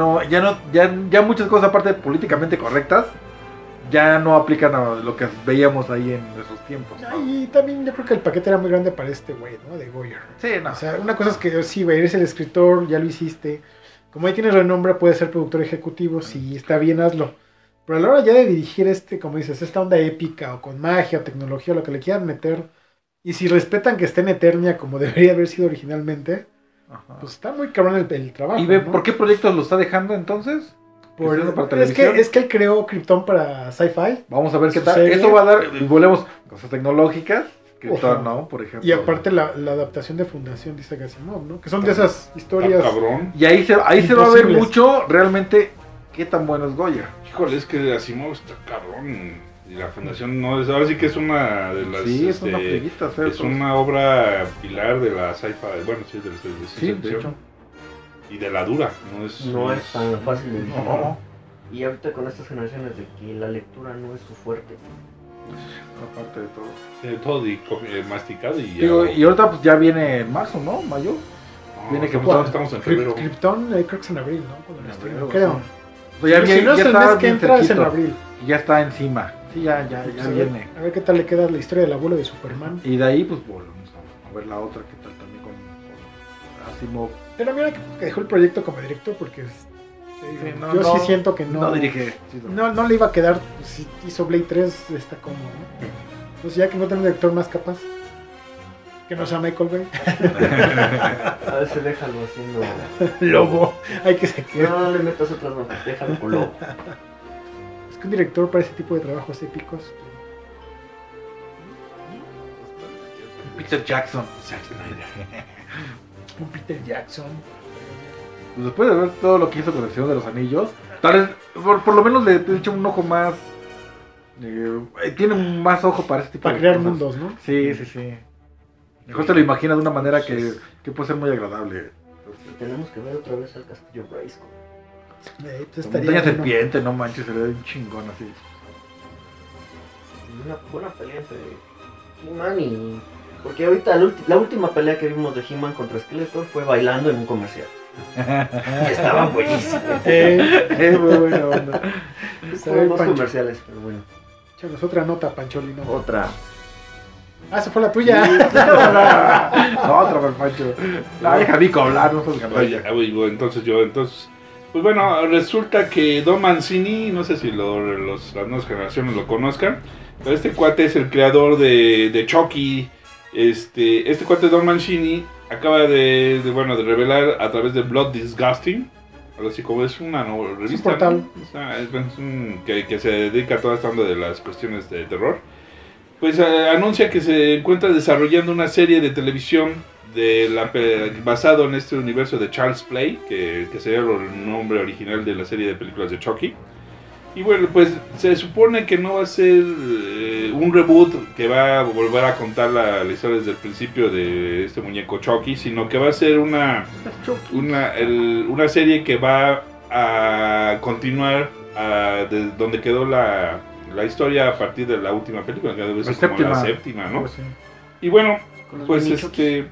Ya muchas cosas, aparte de políticamente correctas, ya no aplican a lo que veíamos ahí en esos tiempos. ¿no? Y también yo creo que el paquete era muy grande para este güey, ¿no? De Goyer. Sí, no. O sea, una cosa es que sí, güey, eres el escritor, ya lo hiciste. Como ahí tienes renombre, puedes ser productor ejecutivo, sí, está bien, hazlo. Pero a la hora ya de dirigir como dices, esta onda épica o con magia o tecnología, lo que le quieran meter, y si respetan que esté en Eternia como debería haber sido originalmente, Ajá. pues está muy cabrón el trabajo. ¿Y ve ¿no? por qué proyectos lo está dejando entonces? Por- ¿Está para es, televisión? que él creó Krypton para Sci-Fi. Vamos a ver qué su tal. serie. Eso va a dar, y volvemos, cosas tecnológicas, que Ajá. ¿no? Por ejemplo. Y aparte la adaptación de Fundación de Isaac Asimov, ¿no? Que son de esas historias. Está cabrón. Y ahí se va a ver Imposibles. mucho realmente qué tan bueno es Goya. Híjole, es que Asimov está cabrón. Y la fundación no es. Ahora sí que es una de las. Sí, es una friguita hacer es eso. una obra pilar de la sci-fi. Bueno, sí, de Sí, ciencia de ficción. hecho. Y de la dura. No es, No es tan fácil de digerir. No, Y ahorita con estas generaciones de que la lectura no es su fuerte. aparte de todo. Todo masticado y. Digo, y ahorita pues ya viene en marzo, ¿no? Mayo. No, viene que estamos en febrero. Krypton, creo que es en abril, ¿no? Cuando lo En estreno, febrero, creo. O sea, si no es el está mes que bien entra, es en cerquito. abril. Y ya está encima. Sí, ya Pues a ver- viene. A ver qué tal le queda la historia del abuelo de Superman. Y de ahí pues volvemos a ver la otra, que tal también con Asimov. Pero mira que dejó el proyecto como director porque Sí, yo sí siento que no dirige. Sí, no le iba a quedar, pues, si hizo Blade 3 está como, ¿no? Pues ya que no tiene un director más capaz que no sea Michael Bay. A veces déjalo haciendo. Lobo, hay que se quede. No le metas otras notas, déjalo con Lobo. Es que un director para ese tipo de trabajos épicos. Peter Jackson. Un Peter Jackson. Pues después de ver todo lo que hizo con el Señor de los Anillos, tal vez, por lo menos le he hecho un ojo más. Tiene más ojo para este tipo Para de crear cosas. mundos, ¿no? Sí. Mejor te lo imaginas de una manera que puede ser muy agradable. Tenemos que ver otra vez al castillo Grayskull. Pues La estaría montaña bueno. serpiente, no manches, sería un chingón así. Una buena pelea entre He-Man y... Porque ahorita la última pelea que vimos de He-Man contra Skeletor fue bailando en un comercial. Y estaba buenísimo. Muy buena onda. Fueron dos Pancho. comerciales, pero bueno. Échanos otra nota, Pancholino. Otra. Ah, esa fue la tuya. No, otra para Pancho. La deja Vico hablar, no sos Oye, gandalla. entonces, pues bueno, resulta que Don Mancini, no sé si las nuevas generaciones lo conozcan, pero este cuate es el creador de Chucky. Este cuate Don Mancini acaba de revelar a través de Blood Disgusting, algo así como es una revista, portal. ¿no? Que se dedica a toda esta onda de las cuestiones de terror. Pues anuncia que se encuentra desarrollando una serie de televisión basado en este universo de Charles Play, que sería el nombre original de la serie de películas de Chucky. Y bueno, pues se supone que no va a ser un reboot que va a volver a contar la historia desde el principio de este muñeco Chucky, sino que va a ser una serie que va a continuar de donde quedó la historia a partir de la última película, que debe ser como la séptima, ¿no? Sí. Y bueno, Con los pues mini Chuckys.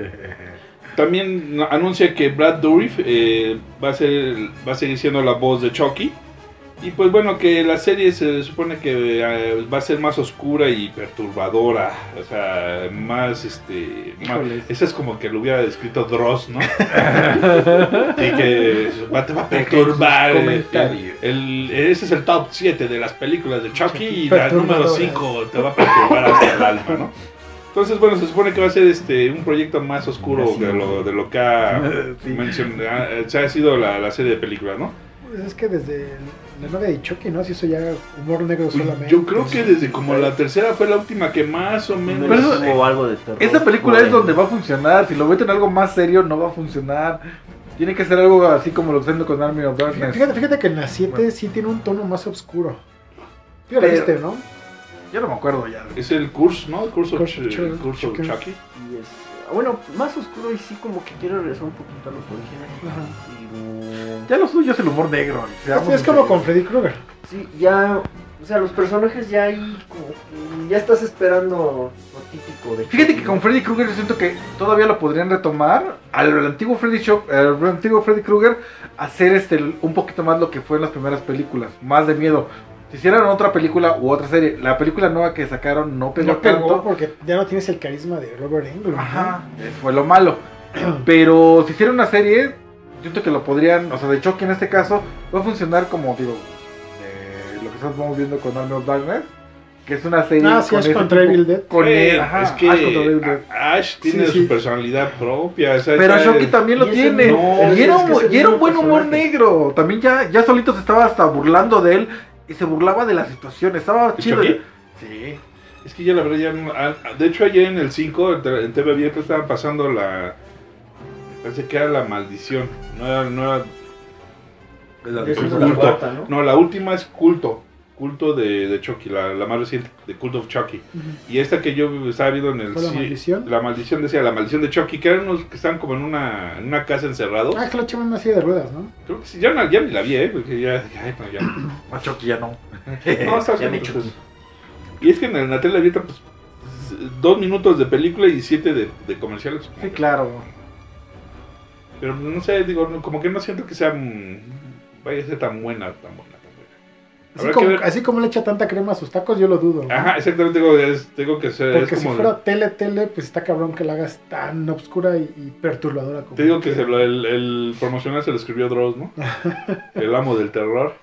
también anuncia que Brad Dourif va a seguir siendo la voz de Chucky. Y pues bueno, que la serie se supone que va a ser más oscura y perturbadora. O sea, más esa es como que lo hubiera escrito Dross, ¿no? Y que te va a perturbar. Ese es el top 7 de las películas de Chucky y la número 5 te va a perturbar hasta el alma, ¿no? Entonces, bueno, se supone que va a ser un proyecto más oscuro de lo que ha sido la serie de películas, ¿no? Pues es que desde la novia de Chucky, ¿no? Si eso ya humor negro solamente. Yo creo que desde como la tercera fue la última que más o menos... Pero o algo de terror. Esa película es donde va a funcionar. Si lo meten algo más serio, no va a funcionar. Tiene que ser algo así como lo que están haciendo con Army of Darkness. Fíjate que en la 7 sí tiene un tono más oscuro. Tú ya la viste, ¿no? Yo no me acuerdo ya. Es el Curse, ¿no? El Curse of Chucky. Chucky. Y bueno, más oscuro y sí como que quiero regresar un poquito a los orígenes. Ajá. Ya lo suyo es el humor negro. Es como con Freddy Krueger. Sí, ya, o sea, los personajes ya ahí como que ya estás esperando lo típico de... Fíjate que con Freddy Krueger yo siento que todavía lo podrían retomar al antiguo Freddy Krueger, hacer un poquito más lo que fue en las primeras películas, más de miedo. Si hicieran otra película u otra serie, la película nueva que sacaron no pegó tanto. Porque ya no tienes el carisma de Robert Englund. Ajá, fue lo malo. Pero si hicieran una serie, siento que lo podrían, o sea, de Chucky en este caso, va a funcionar como, digo, lo que estamos viendo con Army of Darkness, que es una serie Sí, Ash contra Evil Dead. con él, es que Ash contra Evil Dead. Ash tiene Sí. su personalidad propia. O sea, Pero ya Chucky es- también lo y ese tiene. no, y era es que es el y era un mismo buen humor personaje. negro. También ya solito se estaba hasta burlando de él y se burlaba de la situación. Estaba chido. Chucky? Sí. Es que ya la verdad ya no... De hecho ayer en el 5, en TV Abierta, estaban pasando me parece que era la maldición. No era la Esa es culto. la cuarta, ¿no? No, la última es culto. Culto de Chucky, la más reciente, de Cult of Chucky. Y esta que yo estaba viendo en el ¿Fue la maldición? La maldición, decía la maldición de Chucky, que eran unos que estaban como en una casa encerrados. Ah, que lo echaban en una silla de ruedas, ¿no? Creo que sí, ya ni la vi, porque ya. Ay, pues ya. A Chucky ya no. No, está Ya bien, me pues, Chucky. Y es que en la tele abierta, pues, 2 minutos de película y 7 de comerciales. Sí, claro. Pero no sé, digo, como que no siento que sea. Vaya a ser tan buena. Habrá que ver. Así como le echa tanta crema a sus tacos, yo lo dudo, ¿no? Ajá, exactamente, tengo que ser... Porque es si como fuera tele, pues está cabrón que la hagas tan obscura y perturbadora como... te digo que el promocional se lo escribió Dross, ¿no? El amo del terror.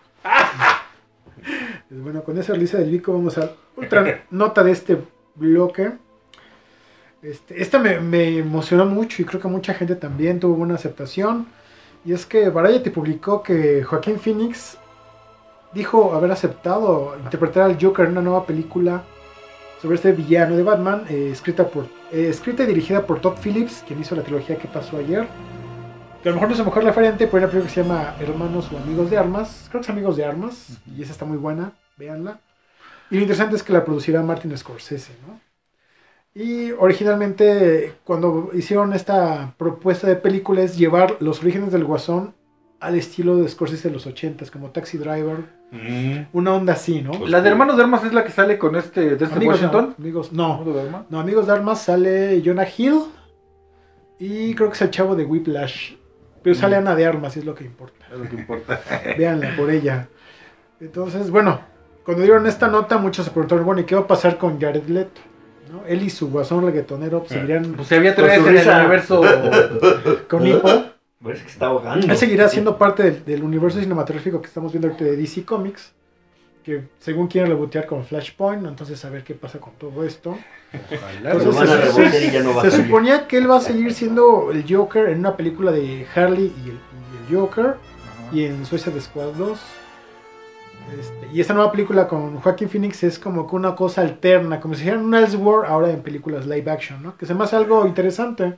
Pues bueno, con esa lista del Vico vamos a otra nota de este bloque. Esta me emocionó mucho y creo que mucha gente también tuvo buena aceptación. Y es que Variety publicó que Joaquín Phoenix dijo haber aceptado interpretar al Joker en una nueva película sobre este villano de Batman, escrita y dirigida por Todd Phillips, quien hizo la trilogía ¿Qué pasó ayer? Que a lo mejor no es su mejor referente, pero hay una película que se llama Hermanos o Amigos de Armas. Creo que es Amigos de Armas, y esa está muy buena, véanla. Y lo interesante es que la producirá Martin Scorsese, ¿no? Y originalmente, cuando hicieron esta propuesta de película, es llevar los orígenes del Guasón al estilo de Scorsese de los 80s, como Taxi Driver, una onda así, ¿no? Pues La de Hermanos de Armas es la que sale con de Amigos, Washington. no, ¿De Armas? no, Amigos de Armas sale Jonah Hill y creo que es el chavo de Whiplash, pero sale Ana de Armas, es lo que importa. Es lo que importa. Véanla por ella. Entonces, bueno, cuando dieron esta nota, muchos se preguntaron, bueno, ¿y qué va a pasar con Jared Leto? ¿No? Él y su Guasón reggaetonero seguirán Pues se había Con tres su en el risa. universo. con hipo. Parece que está ahogando. Él seguirá siendo parte del universo cinematográfico que estamos viendo ahorita de DC Comics, que según quieren rebotear con Flashpoint, entonces a ver qué pasa con todo esto. Ojalá. Lo Entonces, van a rebotear y ya no va a se salir. suponía que él va a seguir siendo el Joker en una película de Harley y el Joker, Ajá. y en Suicide Squad 2. Y esta nueva película con Joaquin Phoenix es como que una cosa alterna, como si hicieran un Elseworld ahora en películas live action, ¿no? Que se me hace algo interesante.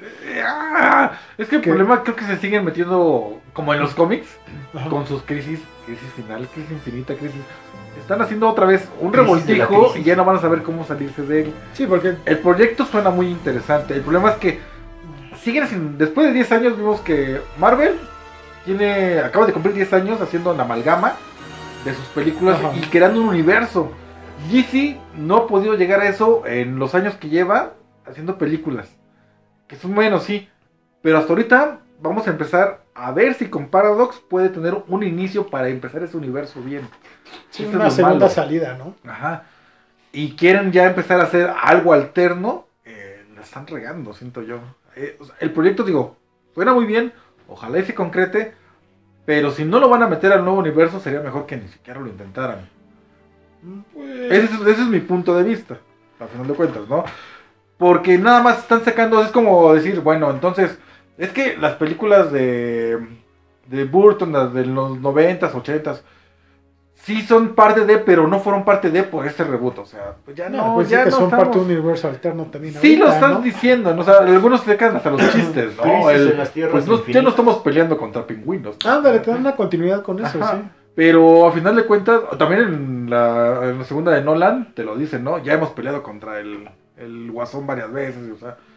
Es que el ¿Qué? problema creo que se siguen metiendo como en los cómics Ajá. con sus crisis final, crisis infinita, crisis. Están haciendo otra vez un Crisis de la revoltijo crisis. y ya no van a saber cómo salirse de él. Sí, porque El proyecto suena muy interesante. El problema es que siguen sin. Después de 10 años vimos que Marvel acaba de cumplir 10 años haciendo una amalgama de sus películas Ajá. y creando un universo. DC no ha podido llegar a eso en los años que lleva haciendo películas. Que son buenos, sí. Pero hasta ahorita vamos a empezar a ver si con Paradox puede tener un inicio para empezar ese universo bien. sí, Eso es una lo segunda malo. salida, ¿no? Ajá. Y quieren ya empezar a hacer algo alterno. La están regando, siento yo. O sea, el proyecto, digo, suena muy bien. Ojalá y se concrete. Pero si no lo van a meter al nuevo universo, sería mejor que ni siquiera lo intentaran. Ese es mi punto de vista. Al final de cuentas, ¿no? Porque nada más están sacando. Es como decir, bueno, entonces. Es que las películas de Burton, las de los 90s, 80s. Sí son parte de, pero no fueron parte de por este reboot. O sea, pues ya no, pues ya sí que no son estamos... parte de un universo alterno también. Sí lo ahorita, estás ¿no? diciendo, ¿no? O sea, algunos se quedan hasta los chistes, ¿no? Crisis en las tierras Pues ya no infinitas. estamos peleando contra pingüinos. Ándale, te dan una continuidad con eso, Ajá. sí. Pero a final de cuentas, también en la segunda de Nolan te lo dicen, ¿no? Ya hemos peleado contra el Guasón varias veces, o sea.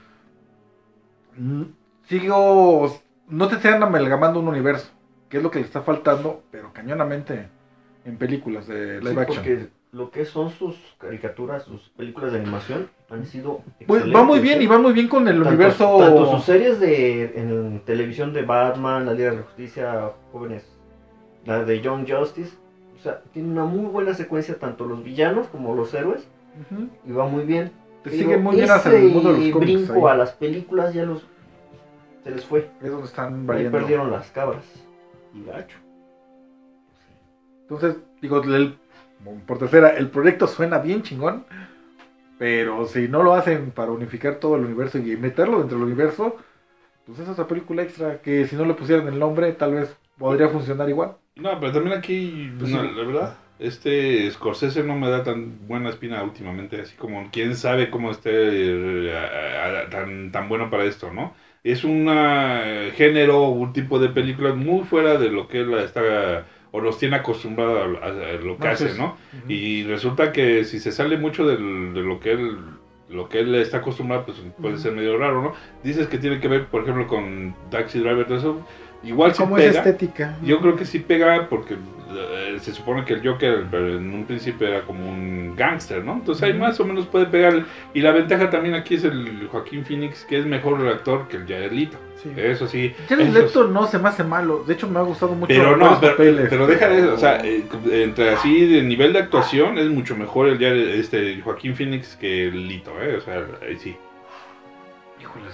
No te están amalgamando un universo, que es lo que le está faltando, pero cañonamente en películas de Sí, live action. porque lo que son sus caricaturas, sus películas de animación han sido Pues va excelentes, muy bien ¿eh? y va muy bien con el Tanto- universo. Tanto sus series en televisión de Batman, la Liga de la Justicia, jóvenes, la de Young Justice, o sea, tiene una muy buena secuencia tanto los villanos como los héroes Ujú. y va muy bien. Te Pero siguen muy bien hacia el mundo de los ese cómics. brinco Ahí. a las películas ya se les fue. Es donde están Ahí variando. perdieron las cabras y gacho. Entonces, digo, por tercera, el proyecto suena bien chingón, pero si no lo hacen para unificar todo el universo y meterlo dentro del universo, pues es otra película extra que si no le pusieran el nombre, tal vez podría funcionar igual. No, pero también aquí, Pues no, sí. la verdad, Scorsese no me da tan buena espina últimamente, así como quién sabe cómo esté tan bueno para esto, ¿no? Es un género, un tipo de películas muy fuera de lo que él está o nos tiene acostumbrado a lo que No, hace, sí. ¿no? Y resulta que si se sale mucho de lo que él está acostumbrado, pues puede ser medio raro, ¿no? Dices que tiene que ver, por ejemplo, con Taxi Driver, todo eso. igual sí ¿Cómo es pega. estética? Yo creo que sí pega porque se supone que el Joker en un principio era como un gángster, ¿no? Entonces ahí más o menos puede pegar. Y la ventaja también aquí es el Joaquín Phoenix, que es mejor actor que el Jared Leto. Sí. Eso sí. Jared eso Leto no se me hace malo. De hecho, me ha gustado mucho. Pero no, varios papeles. pero deja de eso, o sea, entre así de nivel de actuación es mucho mejor el Joaquín Phoenix que el Lito, o sea, ahí sí. Híjoles.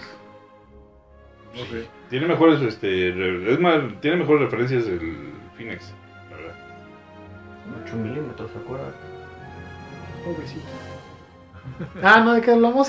No sé. Tiene mejores, es más, tiene mejores referencias el Phoenix, la verdad. 8 milímetros, ¿se acuerdan? Pobrecito. No, ¿de qué hablamos?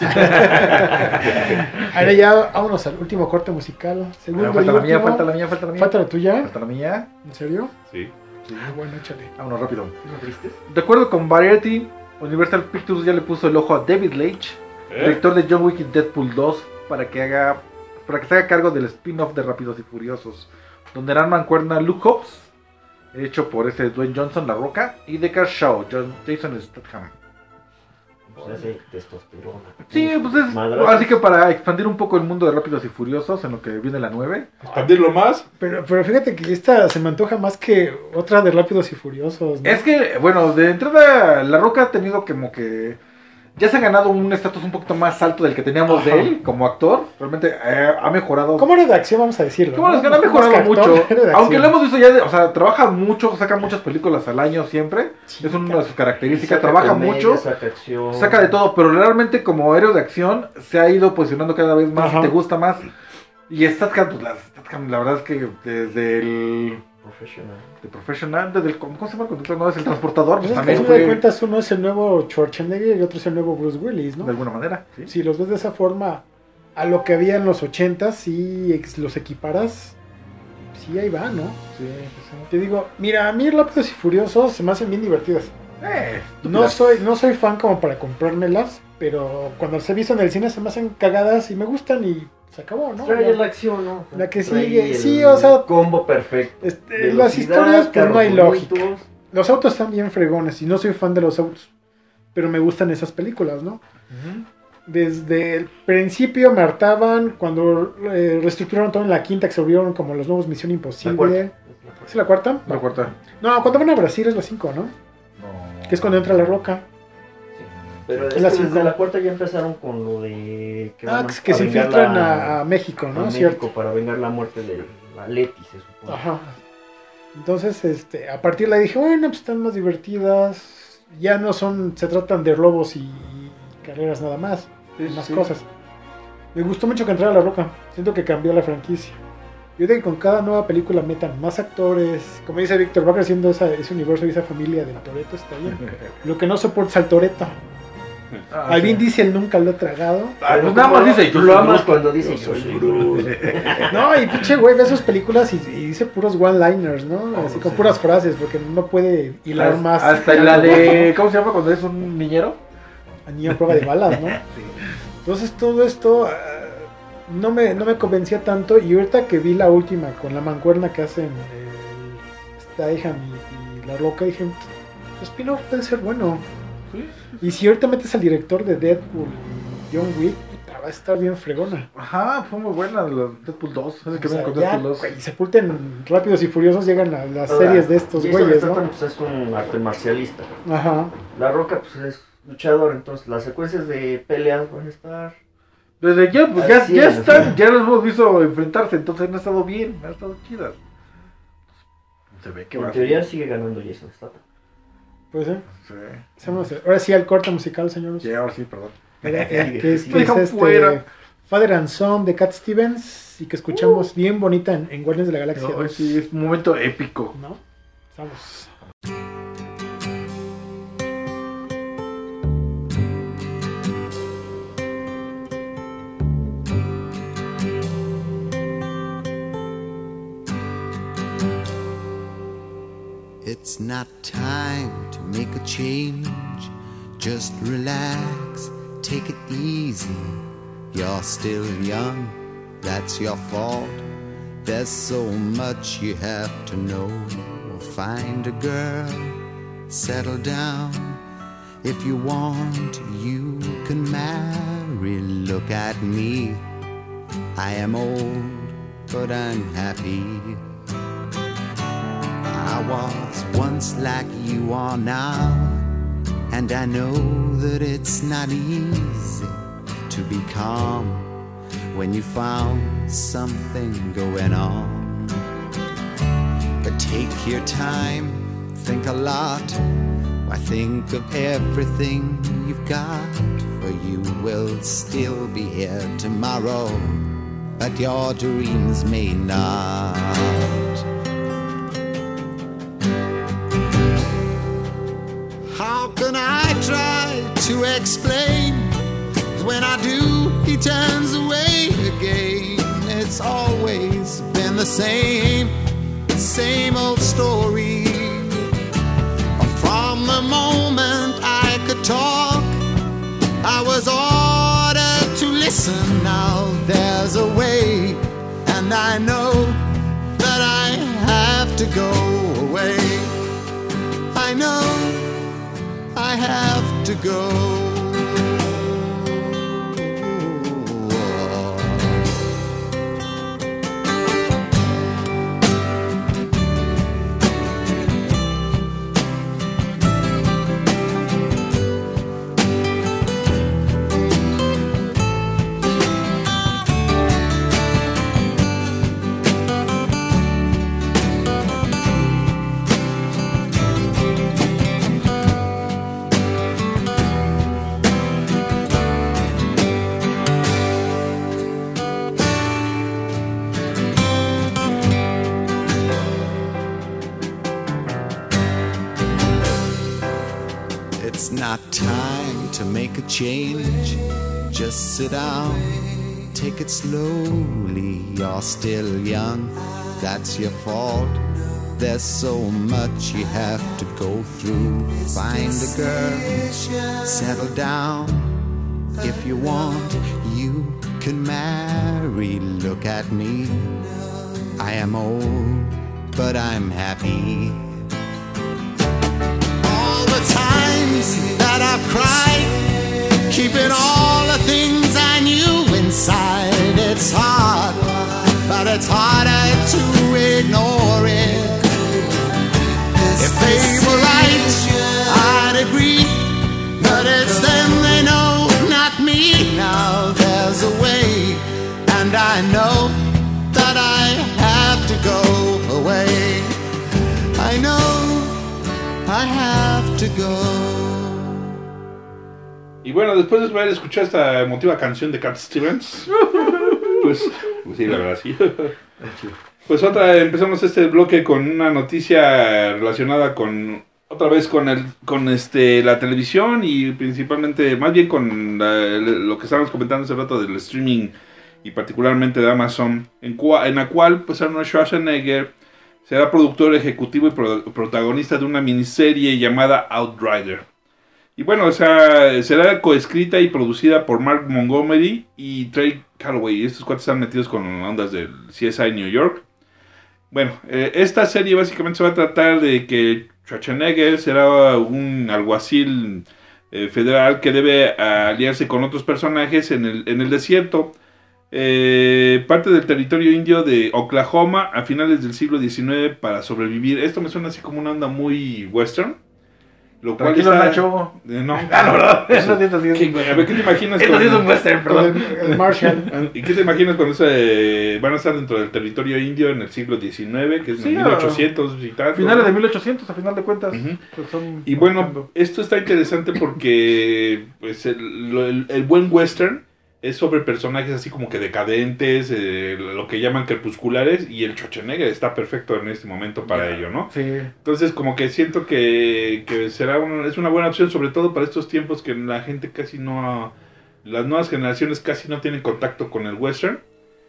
Ahora ya, vámonos al último corte musical. Segundo Falta y la mía, último. falta la mía, falta la mía. ¿Falta la tuya? Falta la mía. ¿En serio? Sí. Bueno, échale. Vámonos rápido. ¿No tristes? De acuerdo con Variety, Universal Pictures ya le puso el ojo a David Leitch, director de John Wick y Deadpool 2, para que se haga cargo del spin-off de Rápidos y Furiosos, donde harán mancuerna Luke Hobbs, hecho por ese Dwayne Johnson, La Roca, y Deckard Shaw, Jason Statham. Pues hace testosterona. Sí, pues es Madrazos. así que para expandir un poco el mundo de Rápidos y Furiosos, en lo que viene la 9. ¿Expandirlo más? Pero fíjate que esta se me antoja más que otra de Rápidos y Furiosos, ¿no? Es que, bueno, de entrada, La Roca ha tenido como que... Ya se ha ganado un estatus un poquito más alto del que teníamos Ajá. de él como actor. Realmente ha mejorado. Como héroe de acción, vamos a decirlo. Bueno, es que ¿no? no ha mejorado Más que actor, mucho. héroe de Aunque acción. lo hemos visto ya, o sea, trabaja mucho, saca muchas películas al año siempre. Sí, Es una de sus Y características. saca Trabaja comedia, mucho, Saca acción. saca de todo. Pero realmente como héroe de acción se ha ido posicionando cada vez más. Ajá. Te gusta más. Y Statham, pues la verdad es que desde el... Profesional. De Professional, desde el... ¿Cómo se llama el conductor? No, es el transportador. Pues Pues es que, también a fin de fue cuentas, uno es el nuevo Schwarzenegger y otro es el nuevo Bruce Willis, ¿no? de alguna manera. ¿sí? Si los ves de esa forma, a lo que había en los 80s, sí los equiparas, sí, ahí va, ¿no? Sí, sí. Te digo, mira, a mí Rápidos y Furiosos se me hacen bien divertidas. No estúpidas. soy fan como para comprármelas, pero cuando las he visto en el cine se me hacen cagadas y me gustan y se acabó, ¿no? Trae la acción, ¿no? La que Trae sigue, el sí, o sea, combo perfecto. las Velocidad, historias, pues no hay carros lógica. bonitos. Los autos están bien fregones y no soy fan de los autos, pero me gustan esas películas, ¿no? Ujú. Desde el principio me hartaban cuando reestructuraron todo en la quinta, que se volvieron como los nuevos Misión La Imposible. cuarta. ¿Es la cuarta? La cuarta. No, cuando van a Brasil es la 5, ¿no? No. Que es cuando entra La Roca. Pero Es la desde cinco. la cuarta ya empezaron con lo de que, van Que a se vengar infiltran la- a México, ¿no? a Cierto. México para vengar la muerte de la Leti, se supone. Ajá. Entonces, a partir de ahí dije, bueno, pues están más divertidas. Ya no se tratan de robos y carreras nada más. Sí, Más sí. cosas. Me gustó mucho que entrara La Roca. Siento que cambió la franquicia. Yo creo que con cada nueva película metan más actores. Como dice Víctor, va creciendo ese universo y esa familia del Toretto, está bien. Lo que no soporta es al Toretto. Ah, Al sí. Vin Diesel nunca lo he tragado. Ah, Pero pues nada como más dice, yo lo soy amas Groot. cuando dice yo soy Groot. No, y pinche güey ve sus películas y dice puros one-liners, ¿no? Así con sí. puras frases, porque no puede hilar más. Hasta la de... ¿Cómo se llama cuando es un niñero? A niño a prueba de balas, ¿no? Entonces todo esto no me convencía tanto. Y ahorita que vi la última con la mancuerna que hacen Statham y La Roca, dije, pues spin-off puede ser bueno. Y si ahorita metes al director de Deadpool y John Wick, puta, va a estar bien fregona. Ajá, fue muy buena la Deadpool 2. Es que O sea, viene con ya, Deadpool 2. güey, sepulten Rápidos y Furiosos, llegan a las Ahora, series de estos Jason güeyes, Statham, ¿no? pues, es un arte marcialista. Ajá. La Roca pues es luchador, entonces las secuencias de peleas van a estar... Desde ya, pues, Así ya es, están, ¿no? ya los hemos visto enfrentarse, entonces no ha estado bien, ha estado chidas. Se ve que va En a teoría ser. sigue ganando Jason Statham. Pues Sí. ahora sí al corte musical, señores. Sí, ahora sí, perdón. Era el Sigue, que es, sigue. que es Dejan fuera. Father and Son de Cat Stevens y que escuchamos bien bonita en Guardianes de la Galaxia No, 2. sí, es un momento épico. ¿No? Vamos. It's not time to make a change. Just relax, take it easy. You're still young, that's your fault. There's so much you have to know. Find a girl, settle down. If you want, you can marry. Look at me, I am old, but I'm happy. I was once like you are now, and I know that it's not easy to be calm when you found something going on. But take your time, think a lot. Why, think of everything you've got, for you will still be here tomorrow, but your dreams may not. How can I try to explain? When I do, he turns away again. It's always been the same old story. From the moment I could talk, I was ordered to listen. Now there's a way, and I know that I have to go away. I know I have to go. It's not time to make a change. Just sit down, take it slowly. You're still young, that's your fault. There's so much you have to go through. Find a girl, settle down. If you want, you can marry. Look at me, I am old, but I'm happy. All the times that I've cried, keeping all the things I knew inside. It's hard, but it's harder to ignore it. If they were right, I'd agree, but it's them they know, not me. Now there's a way, and I know that I have to go away. I know I have to go. Y bueno, después de haber escuchado esta emotiva canción de Cat Stevens, pues sí, la verdad sí. Pues empezamos este bloque con una noticia relacionada con, otra vez con la televisión y principalmente, más bien con lo que estábamos comentando hace rato del streaming y particularmente de Amazon, en la cual pues Arnold Schwarzenegger será productor ejecutivo y protagonista de una miniserie llamada Outrider. Y bueno, o sea, será coescrita y producida por Mark Montgomery y Trey Calloway. Estos cuates están metidos con ondas del CSI New York. Bueno, esta serie básicamente se va a tratar de que Schwarzenegger será un alguacil federal que debe aliarse con otros personajes en el desierto, parte del territorio indio de Oklahoma a finales del siglo XIX para sobrevivir. Esto me suena así como una onda muy western. Lo cual Tranquilo, está... Nacho. No. La verdad, eso sí está haciendo. A ver, ¿qué te imaginas? Esto sí es un western, perdón. El Marshall. ¿Y qué te imaginas cuando van a estar dentro del territorio indio en el siglo XIX, que es Sí, 1800 y tal? Finales de 1800, a final de cuentas. Ujú. Pues son- Y bueno, esto está interesante porque pues el buen western es sobre personajes así como que decadentes, lo que llaman crepusculares, y el Schwarzenegger está perfecto en este momento para ello, ¿no? Sí. Entonces como que siento que es una buena opción, sobre todo para estos tiempos que la gente casi no... Las nuevas generaciones casi no tienen contacto con el western.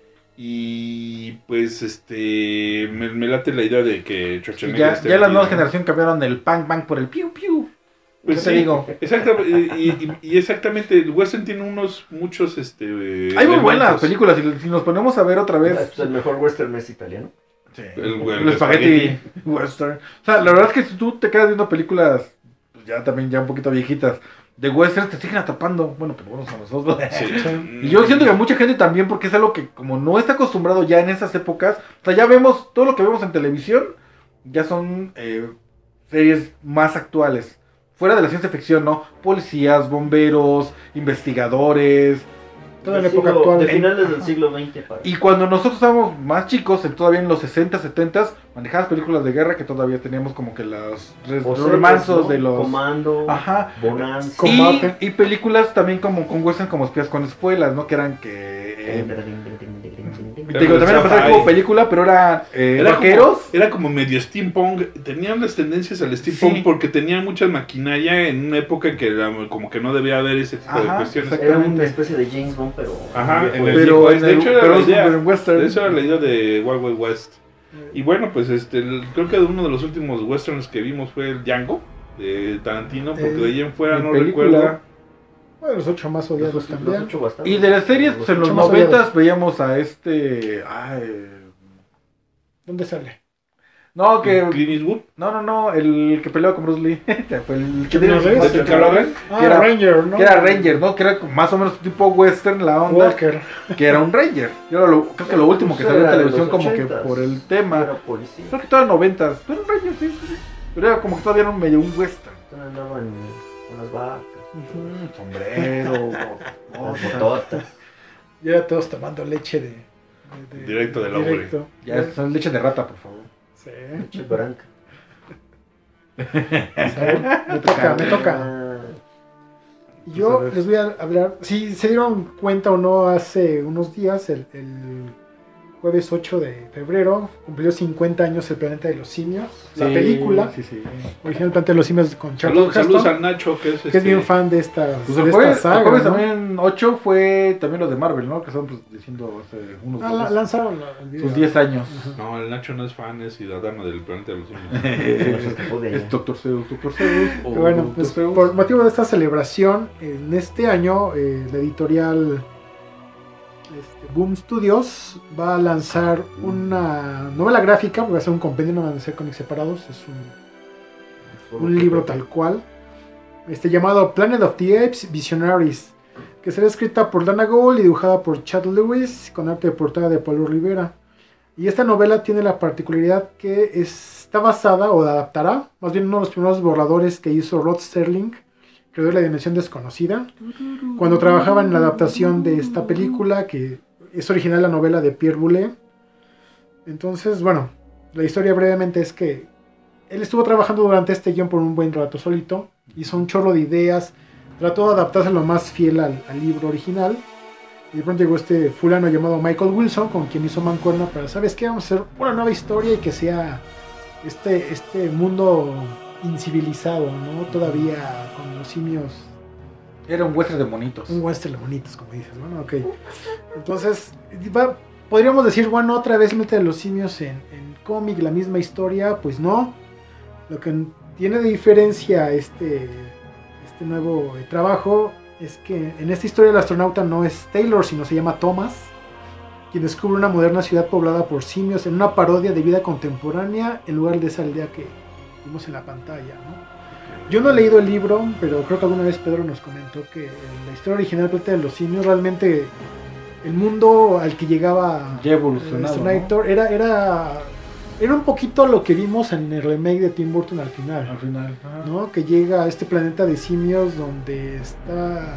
Y pues me late la idea de que Schwarzenegger Ya, esté ya la metido, nueva ¿no? generación cambiaron el bang bang por el piu piu. Pues ¿Qué te sí, digo? exactamente, y exactamente, el western tiene muchos Hay muy elementos. buenas películas. Si nos ponemos a ver otra vez. Pues el mejor western es italiano. Sí. El Spaghetti western. O sea, la verdad es que si tú te quedas viendo películas, pues ya también ya un poquito viejitas, de western te siguen atrapando. Bueno, pero bueno, a nosotros. Sí. Y yo siento que mucha gente también, porque es algo que como no está acostumbrado ya en esas épocas, o sea, ya vemos, todo lo que vemos en televisión, ya son series más actuales. Fuera de la ciencia ficción, ¿no? Policías, bomberos, investigadores. Toda la época actual. De finales del siglo XX. Y cuando nosotros estábamos más chicos, todavía en los 60, 70, manejabas películas de guerra que todavía teníamos como que los remansos, ¿no? De los... Comando, Ajá. Bonanza. Combate. Y películas también como con western, como espías con espuelas, ¿no? Que eran que... te digo, también empezaba como película, pero eran vaqueros. Era como medio steampunk. Tenían las tendencias al steampunk Sí. porque tenían mucha maquinaria en una época que como que no debía haber ese tipo de Ajá, cuestiones. Era una especie de James Bond, pero... Ajá, en el Pero West. De hecho, era pero la idea. en western. Eso era la idea de Wild Wild West. Y bueno, pues creo que uno de los últimos westerns que vimos fue el Django de Tarantino, porque de ahí en fuera en no película. recuerdo. Bueno, los 8 más odiados Los también. 8 bastante. Y de las series, pues en los Mucho más 90 odiados. veíamos a ¿Dónde sale? no, que... Clint Eastwood. No, el que peleaba con Bruce Lee. Fue el que ¿Keanu Reeves? ¿De Calaveras? Ah, Que era- Ranger, ¿no? que era Ranger, ¿no? Que era más o menos tipo western la onda. Walker. Que era un Ranger. Yo creo que lo último que Pues salió en era de televisión los como que 80s. por el tema. Era policía. Creo que todo en 90s. Pero un Ranger, sí. Pero era como que todavía era medio un western. Andaban con las vacas, Sombrero, las bototas. Y era todos tomando leche de Directo del hombre. directo. Ya, es leche de rata, por favor. Sí. Leche branca. Me toca. Ah, Yo les voy a hablar. Si se dieron cuenta o no, hace unos días, el jueves 8 de febrero, cumplió 50 años El Planeta de los Simios. La Sí, película, Sí. original Planeta de los Simios con Charlton Saludos Heston, al Nacho, que es que es bien fan de esta, Pues de el esta jueves, saga. el jueves ¿no? también 8 fue también lo de Marvel, ¿no? Que están pues, diciendo hace unos días. Lanzaron el video. Sus 10 años. No, el Nacho no es fan, es ciudadano del planeta de los simios. Es Dr. Zeus. Y bueno, pues, por motivo de esta celebración, en este año, la editorial Boom Studios va a lanzar una novela gráfica, porque va a ser un compendio, no van a ser cómics separados, es un libro tal cual, llamado Planet of the Apes Visionaries, que será escrita por Dana Gould y dibujada por Chad Lewis, con arte de portada de Paulo Rivera. Y esta novela tiene la particularidad que está basada, o adaptará, más bien uno de los primeros borradores que hizo Rod Serling, creador de La Dimensión Desconocida, cuando trabajaba en la adaptación de esta película, que es original la novela de Pierre Boulet. Entonces, bueno, la historia brevemente es que él estuvo trabajando durante este guión por un buen rato solito, hizo un chorro de ideas, trató de adaptarse lo más fiel al libro original, y de pronto llegó este fulano llamado Michael Wilson, con quien hizo mancuerna para, ¿sabes qué? Vamos a hacer una nueva historia y que sea este mundo incivilizado, ¿no? Todavía con los simios. Era un western de monitos. Un western de bonitos, como dices, ¿no? Ok. Entonces, podríamos decir, bueno, otra vez mete a los simios en cómic, la misma historia, pues no. Lo que tiene de diferencia este nuevo trabajo es que en esta historia el astronauta no es Taylor, sino se llama Thomas, quien descubre una moderna ciudad poblada por simios en una parodia de vida contemporánea en lugar de esa aldea que vimos en la pantalla, ¿no? Yo no he leído el libro, pero creo que alguna vez Pedro nos comentó que en la historia original Planeta de los Simios, realmente el mundo al que llegaba Ya evolucionado, Terminator era un poquito lo que vimos en el remake de Tim Burton al final. Al final. Ajá. ¿No? Que llega a este planeta de simios donde está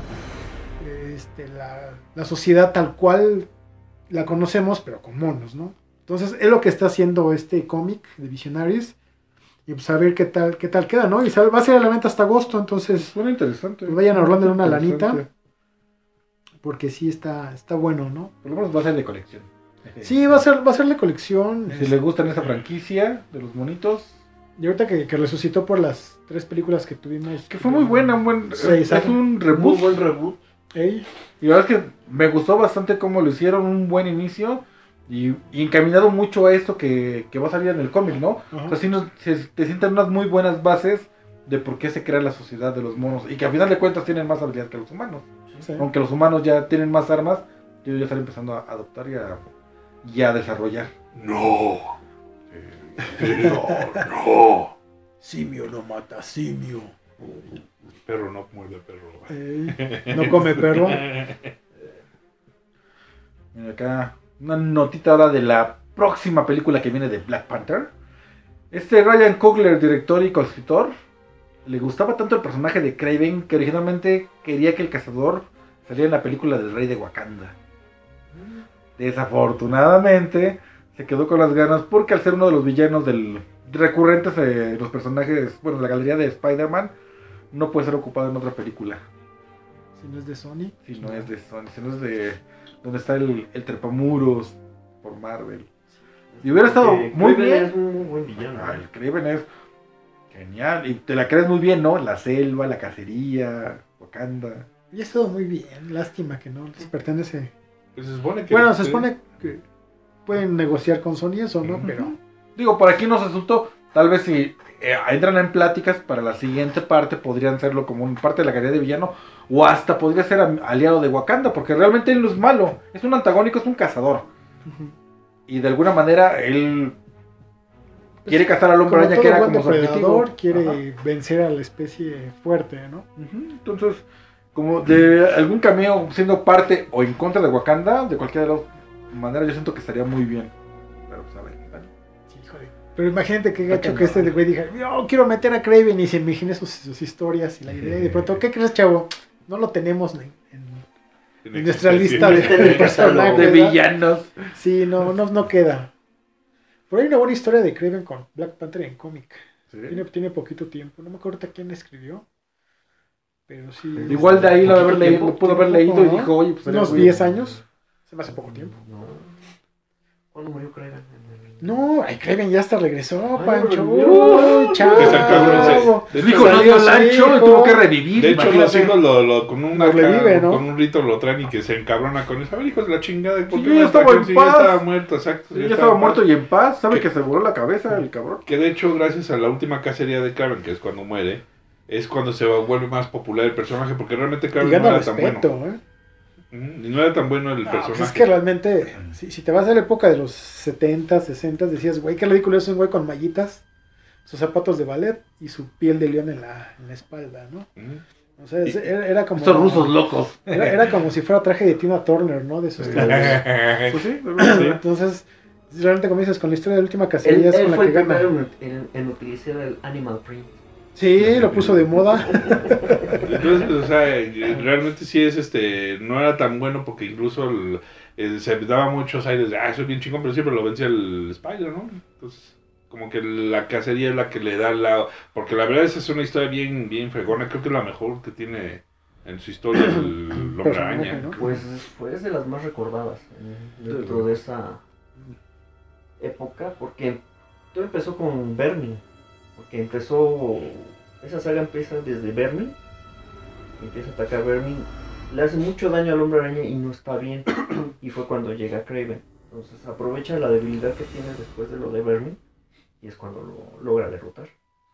la sociedad tal cual la conocemos, pero con monos, ¿no? Entonces es lo que está haciendo este cómic de Visionaries. Y pues a ver qué tal queda, ¿no? Y va a ser a la venta hasta agosto, entonces Suena interesante. pues vayan ahorrándole una Interesante. lanita. Porque sí está bueno, ¿no? Por lo menos va a ser de colección. Sí, va a ser de colección. Si les gustan esa franquicia de los monitos, Y ahorita que resucitó por las 3 películas que tuvimos. que fue muy buena, Sí, es exacto. un muy reboot. buen reboot. Ey, Y la verdad es que me gustó bastante cómo lo hicieron, un buen inicio y encaminado mucho a esto que va a salir en el cómic, ¿no? Ajá. O sea, sí te sientan unas muy buenas bases de por qué se crea la sociedad de los monos y que a final de cuentas tienen más habilidad que los humanos. sí. Aunque los humanos ya tienen más armas, ellos ya están empezando a adoptar y a desarrollar. No. No. Simio no mata simio. Perro no muerde perro. No come perro. Mira acá, una notita ahora de la próxima película que viene de Black Panther. Ryan Coogler, director y coescritor, le gustaba tanto el personaje de Kraven que originalmente quería que el cazador saliera en la película del Rey de Wakanda. Desafortunadamente se quedó con las ganas porque al ser uno de los villanos recurrentes de los personajes, bueno, de la galería de Spider-Man, no puede ser ocupado en otra película. Si no es de Sony. Si no es de Sony, si no es de donde está el trepamuros por Marvel. Y hubiera estado muy Kraven bien. es un muy buen villano. El Kraven es genial. Y te la crees muy bien, ¿no? La selva, la cacería, Wakanda. Y ha estado muy bien. Lástima que no les pertenece. Pues se supone que... Bueno, se supone que pueden negociar con Sony eso, ¿no? Pero Digo, por aquí nos resultó. Tal vez si entran en pláticas para la siguiente parte, podrían serlo como una parte de la galería de villano. O hasta podría ser aliado de Wakanda. Porque realmente él no es malo. Es un antagónico, es un cazador. Y de alguna manera él quiere cazar al hombre como araña todo que era buen como su depredador, objetivo. quiere vencer a la especie fuerte, ¿no? Entonces, como de algún cameo siendo parte o en contra de Wakanda, de cualquiera de las maneras, yo siento que estaría muy bien. Pero pues a ver, ¿vale? Sí, híjole. Pero imagínate qué gacho no. que este güey diga, yo quiero meter a Kraven y se imagine sus historias y la idea. Y de pronto, ¿qué crees, chavo? No lo tenemos en nuestra lista de personajes. De ¿verdad? villanos. Sí, no queda. Pero hay una buena historia de Kraven con Black Panther en cómic. Sí. Tiene poquito tiempo. No me acuerdo quién la escribió. Pero sí. Igual de ahí Poquito lo pudo haber tiempo, leído y ¿no? dijo, oye, pues sería Unos muy 10 bien. años. Se me hace poco tiempo. No. ¿Cuándo murió Kraven? No, ay, Kraven ya hasta regresó, Ay, Pancho. volvió. Uy, chavo. Que está cabrón, De de Hijo, no salió dio su el ancho, hijo. tuvo que revivir. De hecho, los imagínate. hijos con una Lo revive, ¿no? con un rito lo traen y que se encabrona con eso. A ver, hijos de la chingada, ¿por Sí, qué ya no estaba está en aquí? paz. Ya estaba muerto, exacto. Sí, ya estaba muerto y en paz. Sabe ¿Qué? que se voló la cabeza el cabrón. Que de hecho, gracias a la última cacería de Kraven, que es cuando muere, es cuando se vuelve más popular el personaje, porque realmente Y Kraven no gana era tan bueno. respeto, ¿eh? Y no era tan bueno el No, personaje. pues es que realmente, si te vas a la época de los 70, 60, decías, güey, qué ridículo es un güey con mallitas, sus zapatos de ballet y su piel de león en la espalda, ¿no? O sea, era como... Estos rusos locos. Era como si fuera traje de Tina Turner, ¿no? De sus Pues sí, Entonces, realmente como dices, con la historia de la última cacería es Él con la fue que el gana. primero en utilizar el animal print. Sí, lo puso de moda. Entonces, o sea, realmente sí es no era tan bueno porque incluso se daba muchos aires de, soy bien chingón, pero siempre lo vencía el Spider, ¿no? Entonces, como que la cacería es la que le da la... Porque la verdad es una historia bien, bien fregona, creo que es la mejor que tiene en su historia el Hombre Personaje, Araña. ¿no? Pues fue de las más recordadas dentro de esa época, porque todo empezó con Vermin, porque esa saga empieza desde Vermin, empieza a atacar Vermin, le hace mucho daño al Hombre Araña y no está bien, y fue cuando llega Kraven, entonces aprovecha la debilidad que tiene después de lo de Vermin, y es cuando lo logra derrotar.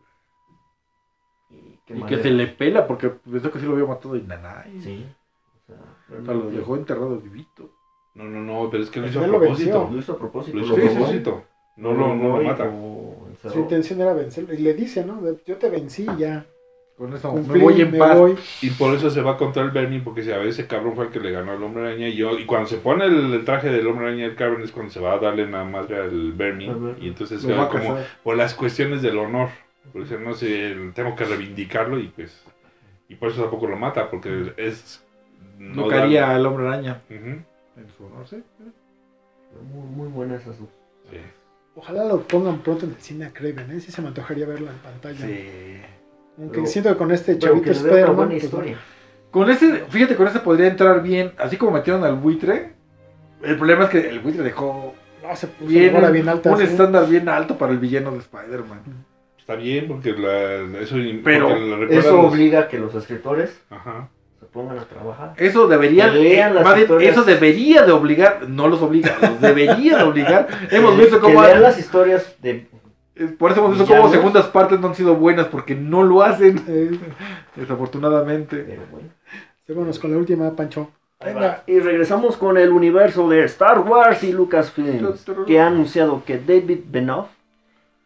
Y que se le pela porque pensó que sí lo había matado y nanay. Sí, o O sea, lo dejó enterrado vivito. No, pero es que lo Al hizo a final lo propósito. venció. lo hizo a propósito. Lo hizo a Sí, sí, sí. propósito. No lo mata. Su intención era vencerlo. Y le dice, ¿no? Yo te vencí ya. Con eso Cumplí, me voy en me paz. voy. Y por eso se va contra el Vermin, porque si a veces ese cabrón fue el que le ganó al Hombre Araña. Y cuando se pone el traje del Hombre Araña, el cabrón es cuando se va a darle una madre al Vermin. Y entonces Lo va a como cazar. por las cuestiones del honor. Por eso no sé, tengo que reivindicarlo y pues... Y por eso tampoco lo mata, porque es... No caería darle- al hombre araña. Ujú, En su honor, sí. Muy, muy buenas esas dos. sí. Ojalá lo pongan pronto en el cine a Kraven, ¿eh? Sí se me antojaría verlo en pantalla. Sí. Aunque Pero- siento que con este Pero chavito que le dé una Spider-Man, buena pues, historia. Con ese, fíjate, con ese podría entrar bien. Así como metieron al buitre. El problema es que el buitre dejó no, se puso bien, la bola bien alta. un ¿sí? estándar bien alto para el villano de Spider-Man. Está bien, porque eso... Pero porque le recuerda Eso los- obliga a que los escritores Ajá. se pongan a trabajar. Eso debería, Que lean las más bien, historias. eso debería de obligar, no los obliga, los debería de obligar. Hemos Que- visto que cómo, lean las historias de... por eso hemos visto villanos. cómo segundas partes no han sido buenas porque no lo hacen, Eh, desafortunadamente. Pero bueno. vámonos con la última, Pancho. Ahí Venga. va. Y regresamos con el universo de Star Wars y Lucasfilms, que ha anunciado que David Benioff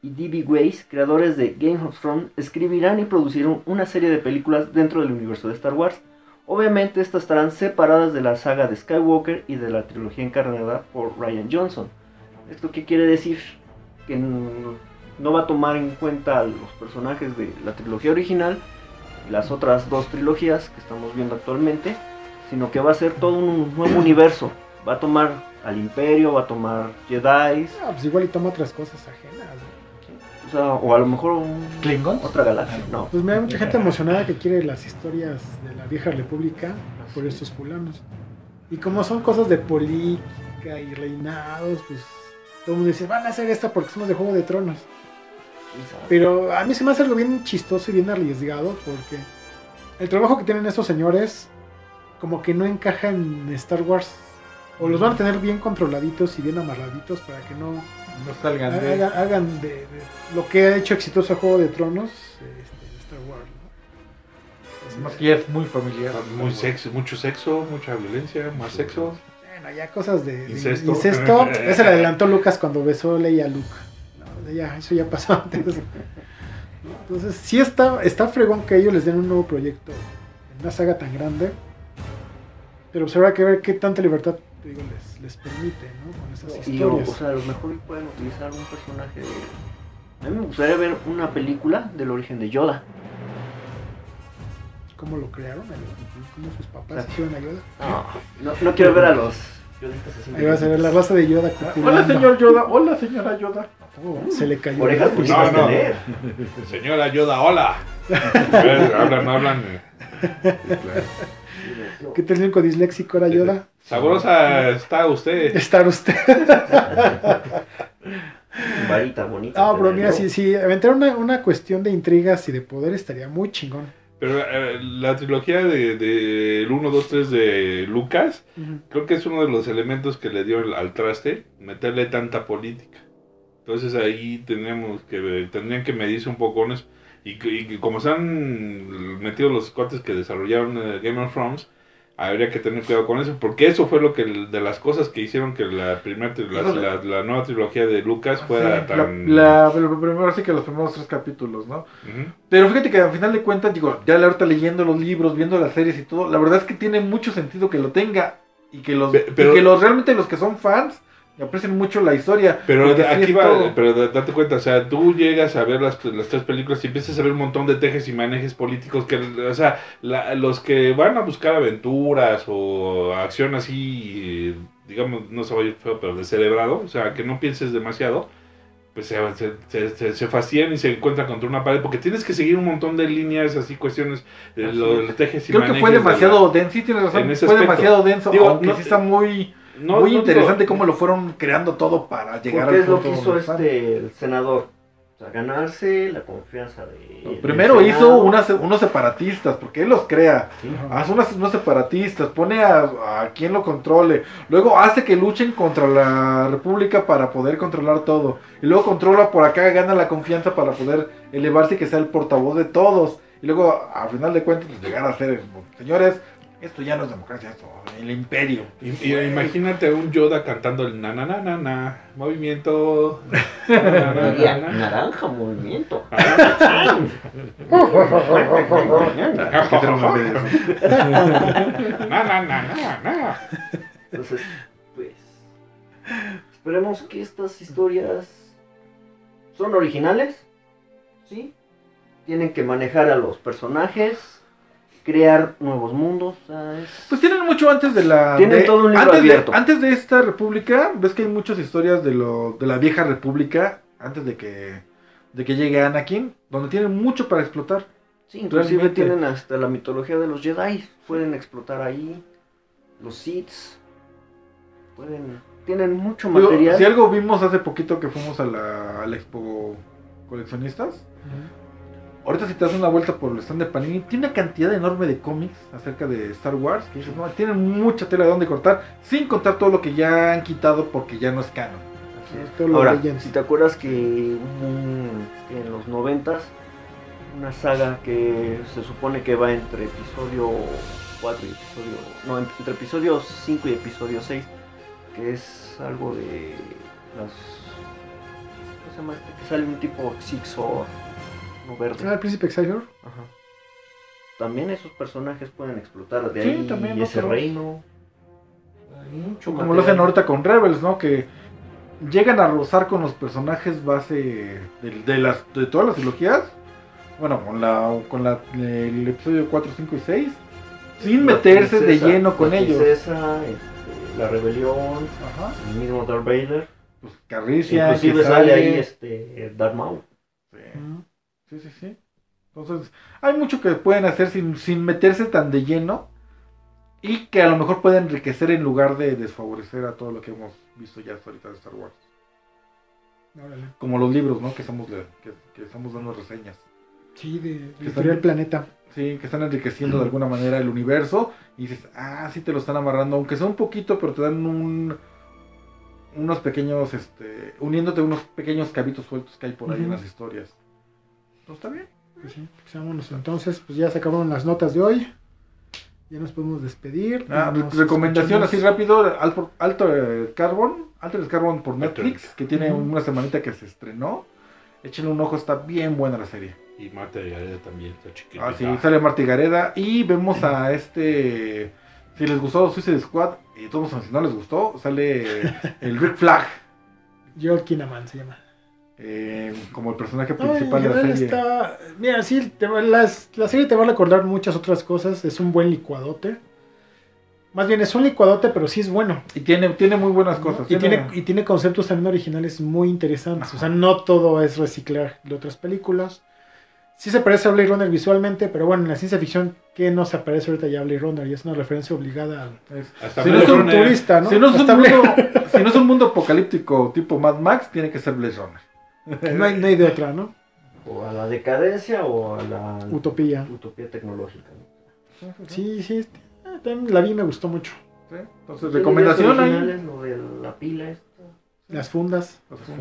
y D.B. Weiss, creadores de Game of Thrones, escribirán y producirán una serie de películas dentro del universo de Star Wars. Obviamente estas estarán separadas de la saga de Skywalker y de la trilogía encarnada por Rian Johnson. ¿Esto qué quiere decir? Que no va a tomar en cuenta los personajes de la trilogía original y las otras dos trilogías que estamos viendo actualmente, sino que va a ser todo un nuevo universo. Va a tomar al Imperio, va a tomar Jedi, Pues igual y toma otras cosas ajenas, ¿no? o sea, o a lo mejor ¿Klingons? otra galaxia. No, Pues mira, hay mucha gente emocionada que quiere las historias de la vieja república por estos fulanos. Y como son cosas de política y reinados, pues todo el mundo dice, van a hacer esta porque somos de Juego de Tronos. quién sabe. Pero a mí se me hace algo bien chistoso y bien arriesgado porque el trabajo que tienen estos señores como que no encaja en Star Wars. O los van a tener bien controladitos y bien amarraditos para que no No salgan de... hagan de lo que ha hecho exitoso a Juego de Tronos Star Wars, ¿no? Más que ya es muy familiar. Muy sexo, mucho sexo, mucha violencia, más sexo. Bueno, ya cosas de Incesto. incesto. Ese le adelantó Lucas cuando besó Leia a Luke. No, ya, eso ya pasó antes. ¿No? Entonces, sí está fregón que ellos les den un nuevo proyecto en una saga tan grande. Pero pues habrá que ver qué tanta libertad les permite, ¿no? Con esas Y historias. o sea, a lo mejor pueden utilizar un personaje de... A mí me gustaría ver una película del origen de Yoda. ¿Cómo lo crearon? ¿Cómo sus papás Exacto. hicieron a Yoda? No quiero ver a los yodistas así. Ahí vas a ver la raza de Yoda Hola, copulando. señor Yoda. Hola, señora Yoda. Oh, se le cayó. Orejas el- bonitas No, no. de leer. Señora Yoda, hola. A ver, hablan. ¿Qué tal con disléxico era Yoda? Sabrosa está usted. Estar usted. Varita bonita. No, pero de mira, leer. si aventar una cuestión de intrigas y de poder estaría muy chingón. Pero la trilogía de el 1, 2, 3 de Lucas, creo que es uno de los elementos que le dio al traste, meterle tanta política. Entonces ahí tendrían que medirse un poco con eso. Y como se han metido los cuates que desarrollaron Game of Thrones, habría que tener cuidado con eso, porque eso fue lo que de las cosas que hicieron que la nueva trilogía de Lucas fuera Sí, tan... lo primero sí que los primeros 3 capítulos, ¿no? Ujú. Pero fíjate que al final de cuentas, digo, ya ahorita leyendo los libros, viendo las series y todo, la verdad es que tiene mucho sentido que lo tenga y que realmente los que son fans aprecian mucho la historia. Pero porque sí aquí es va, todo. pero date cuenta, o sea, tú llegas a ver las 3 películas y empiezas a ver un montón de tejes y manejes políticos que, o sea, los que van a buscar aventuras o acción así, digamos, no se va a ir feo, pero descerebrado, o sea, que no pienses demasiado, pues se fastidian y se encuentran contra una pared, porque tienes que seguir un montón de líneas, así, cuestiones, los tejes y Creo que manejes. fue demasiado de denso, sí tienes razón, en ese fue aspecto. demasiado denso, Digo, aunque no- sí está muy interesante cómo lo fueron creando todo para llegar Porque al es lo punto que hizo donde están. el senador. O sea, ganarse la confianza de... Primero del hizo Senado. unos separatistas, porque él los crea. Sí. Hace unos separatistas, pone a quien lo controle. Luego hace que luchen contra la República para poder controlar todo. Y luego controla por acá, gana la confianza para poder elevarse y que sea el portavoz de todos. Y luego, al final de cuentas, pues, llegar a ser, señores, esto ya no es democracia, esto el imperio. Y imagínate un Yoda cantando el na na na na na, movimiento. Na, na, na, Diría, na, na. naranja movimiento. Na, na, na, na, na. Entonces, pues... Esperemos que estas historias son originales, ¿sí? Tienen que manejar a los personajes, crear nuevos mundos, ¿sabes? Pues tienen mucho antes de la... Tienen todo un libro antes abierto. antes de esta república, ves que hay muchas historias de la vieja república, antes de que llegue Anakin, donde tienen mucho para explotar. Sí, inclusive Realmente. tienen hasta la mitología de los Jedi, pueden explotar ahí, los Siths, tienen mucho Digo, material. si algo vimos hace poquito que fuimos a la Expo Coleccionistas, ahorita si te das una vuelta por el stand de Panini, tiene una cantidad enorme de cómics acerca de Star Wars, que dices, no, tienen mucha tela de donde cortar, sin contar todo lo que ya han quitado porque ya no es canon. Así es. Todo lo Ahora, Legends. si te acuerdas que hubo en los 90s una saga que se supone que va entre episodio 4 y episodio... No, entre episodio 5 y episodio 6, que es algo de las se llama este? Que sale un tipo Zigzor, no verde. Ah, el príncipe Excelsior. Ajá. También esos personajes pueden explotar de Sí, ahí también, y ¿no? ese Pero- reino. Hay mucho Como lo material. hacen ahorita con Rebels, ¿no? Que llegan a rozar con los personajes base de todas las trilogías. Bueno, el episodio 4, 5 y 6. Sin La meterse de princesa- lleno con la ellos. princesa, la rebelión, Ajá. el mismo Darth Vader. Pues Carricia. Inclusive que sale ahí Darth Maul. Sí, sí, sí. Entonces, hay mucho que pueden hacer sin meterse tan de lleno. Y que a lo mejor puede enriquecer en lugar de desfavorecer a todo lo que hemos visto ya hasta ahorita de Star Wars. Órale. Como los libros, ¿no? Que estamos dando reseñas. Sí, de Que Editorial Planeta. Sí, que están enriqueciendo de alguna manera el universo. Y dices, sí te lo están amarrando, aunque sea un poquito, pero te dan unos pequeños, uniéndote unos pequeños cabitos sueltos que hay por ahí en Ujú. las historias. Pues está bien. Pues sí, pues vámonos. Entonces, pues ya se acabaron las notas de hoy. Ya nos podemos despedir. Nos Recomendación así escuchamos. rápido, Altered Carbon por Netflix, Altered. que tiene Ujú. una semanita que se estrenó. Échenle un ojo, está bien buena la serie. Y Marta de Gareda también está chiquita. Ah, sí, sale Marta Gareda y vemos a si les gustó Suicide Squad y todos si no les gustó, sale el Rick Flag Joel Kinnaman se llama. como el personaje No, en principal de la general serie. está... Mira, sí, la serie te va a recordar muchas otras cosas. Es un buen licuadote. Más bien, es un licuadote, pero sí es bueno. Y tiene muy buenas cosas. Y tiene conceptos también originales muy interesantes. Ajá. O sea, no todo es reciclar de otras películas. Sí se parece a Blade Runner visualmente, pero bueno, en la ciencia ficción, ¿qué no se parece ahorita ya a Blade Runner? Y es una referencia obligada al... Hasta Si no Blade es un Runner. turista, ¿no? Si no, es un Hasta mundo, si no es un mundo apocalíptico tipo Mad Max, tiene que ser Blade Runner. No hay de otra, ¿no? O a la decadencia o a la Utopía. utopía tecnológica. ¿no? Sí, sí. También la vi y me gustó mucho. ¿Sí? Entonces, recomendación ahí. Originales, lo de la pila esta. Las fundas.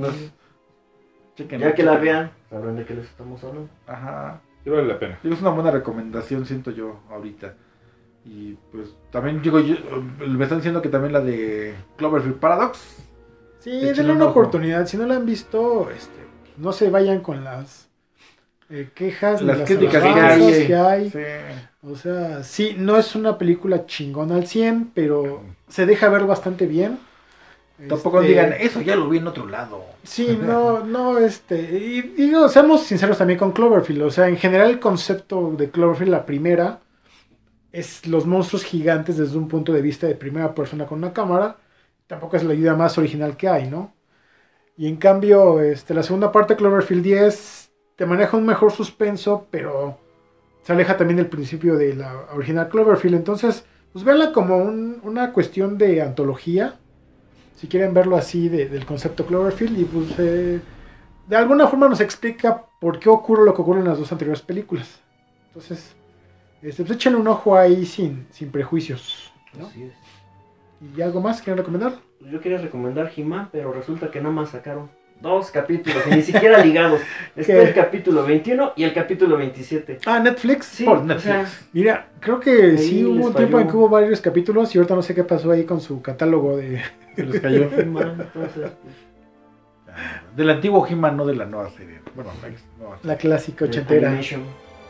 Chequenlo, Ya que la chequenlo. vean, sabrán de qué les estamos hablando. Ajá. Sí vale la pena. Digo, es una buena recomendación, siento yo, ahorita. Y pues también me están diciendo que también la de Cloverfield Paradox. Sí, Échenle denle un una ojo. oportunidad. Si no la han visto, no se vayan con las quejas, ni Las críticas alabanzas que hay. Sí. O sea, sí, no es una película chingona al 100, pero se deja ver bastante bien. Tampoco digan, eso ya lo vi en otro lado. Sí, no, y digo, seamos sinceros también con Cloverfield. O sea, en general el concepto de Cloverfield, la primera, es los monstruos gigantes desde un punto de vista de primera persona con una cámara. Tampoco es la idea más original que hay, ¿no? Y en cambio, la segunda parte de Cloverfield 10 te maneja un mejor suspenso, pero se aleja también del principio de la original Cloverfield. Entonces, pues véanla como una cuestión de antología. Si quieren verlo así del concepto Cloverfield, y pues de alguna forma nos explica por qué ocurre lo que ocurre en las dos anteriores películas. Entonces, pues échenle un ojo ahí sin prejuicios, ¿no? Así es. ¿Y algo más quieren recomendar? Yo quería recomendar He-Man, pero resulta que nada más sacaron 2 capítulos, y ni siquiera ligados. Está ¿Qué? el capítulo 21 y el capítulo 27. Ah, Netflix. Sí, Por o Netflix. sea, Mira, creo que Ahí sí hubo les un tiempo falló. en que hubo varios capítulos y ahorita no sé qué pasó ahí con su catálogo de... Se les cayó. He-Man, entonces, pues, Del antiguo He-Man, no de la nueva serie. Bueno, la nueva serie. la clásica ochentera. Animation.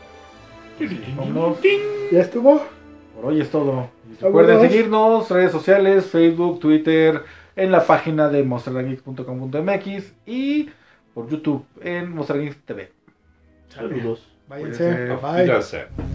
Vámonos. ¿Ya estuvo? Por hoy es todo. Vámonos. Recuerden seguirnos, redes sociales, Facebook, Twitter, en la página de monstergeeks.com.mx y por YouTube en Monstergeeks TV. Saludos. Váyanse. Cuídense. Auf Bye. Wiedersehen.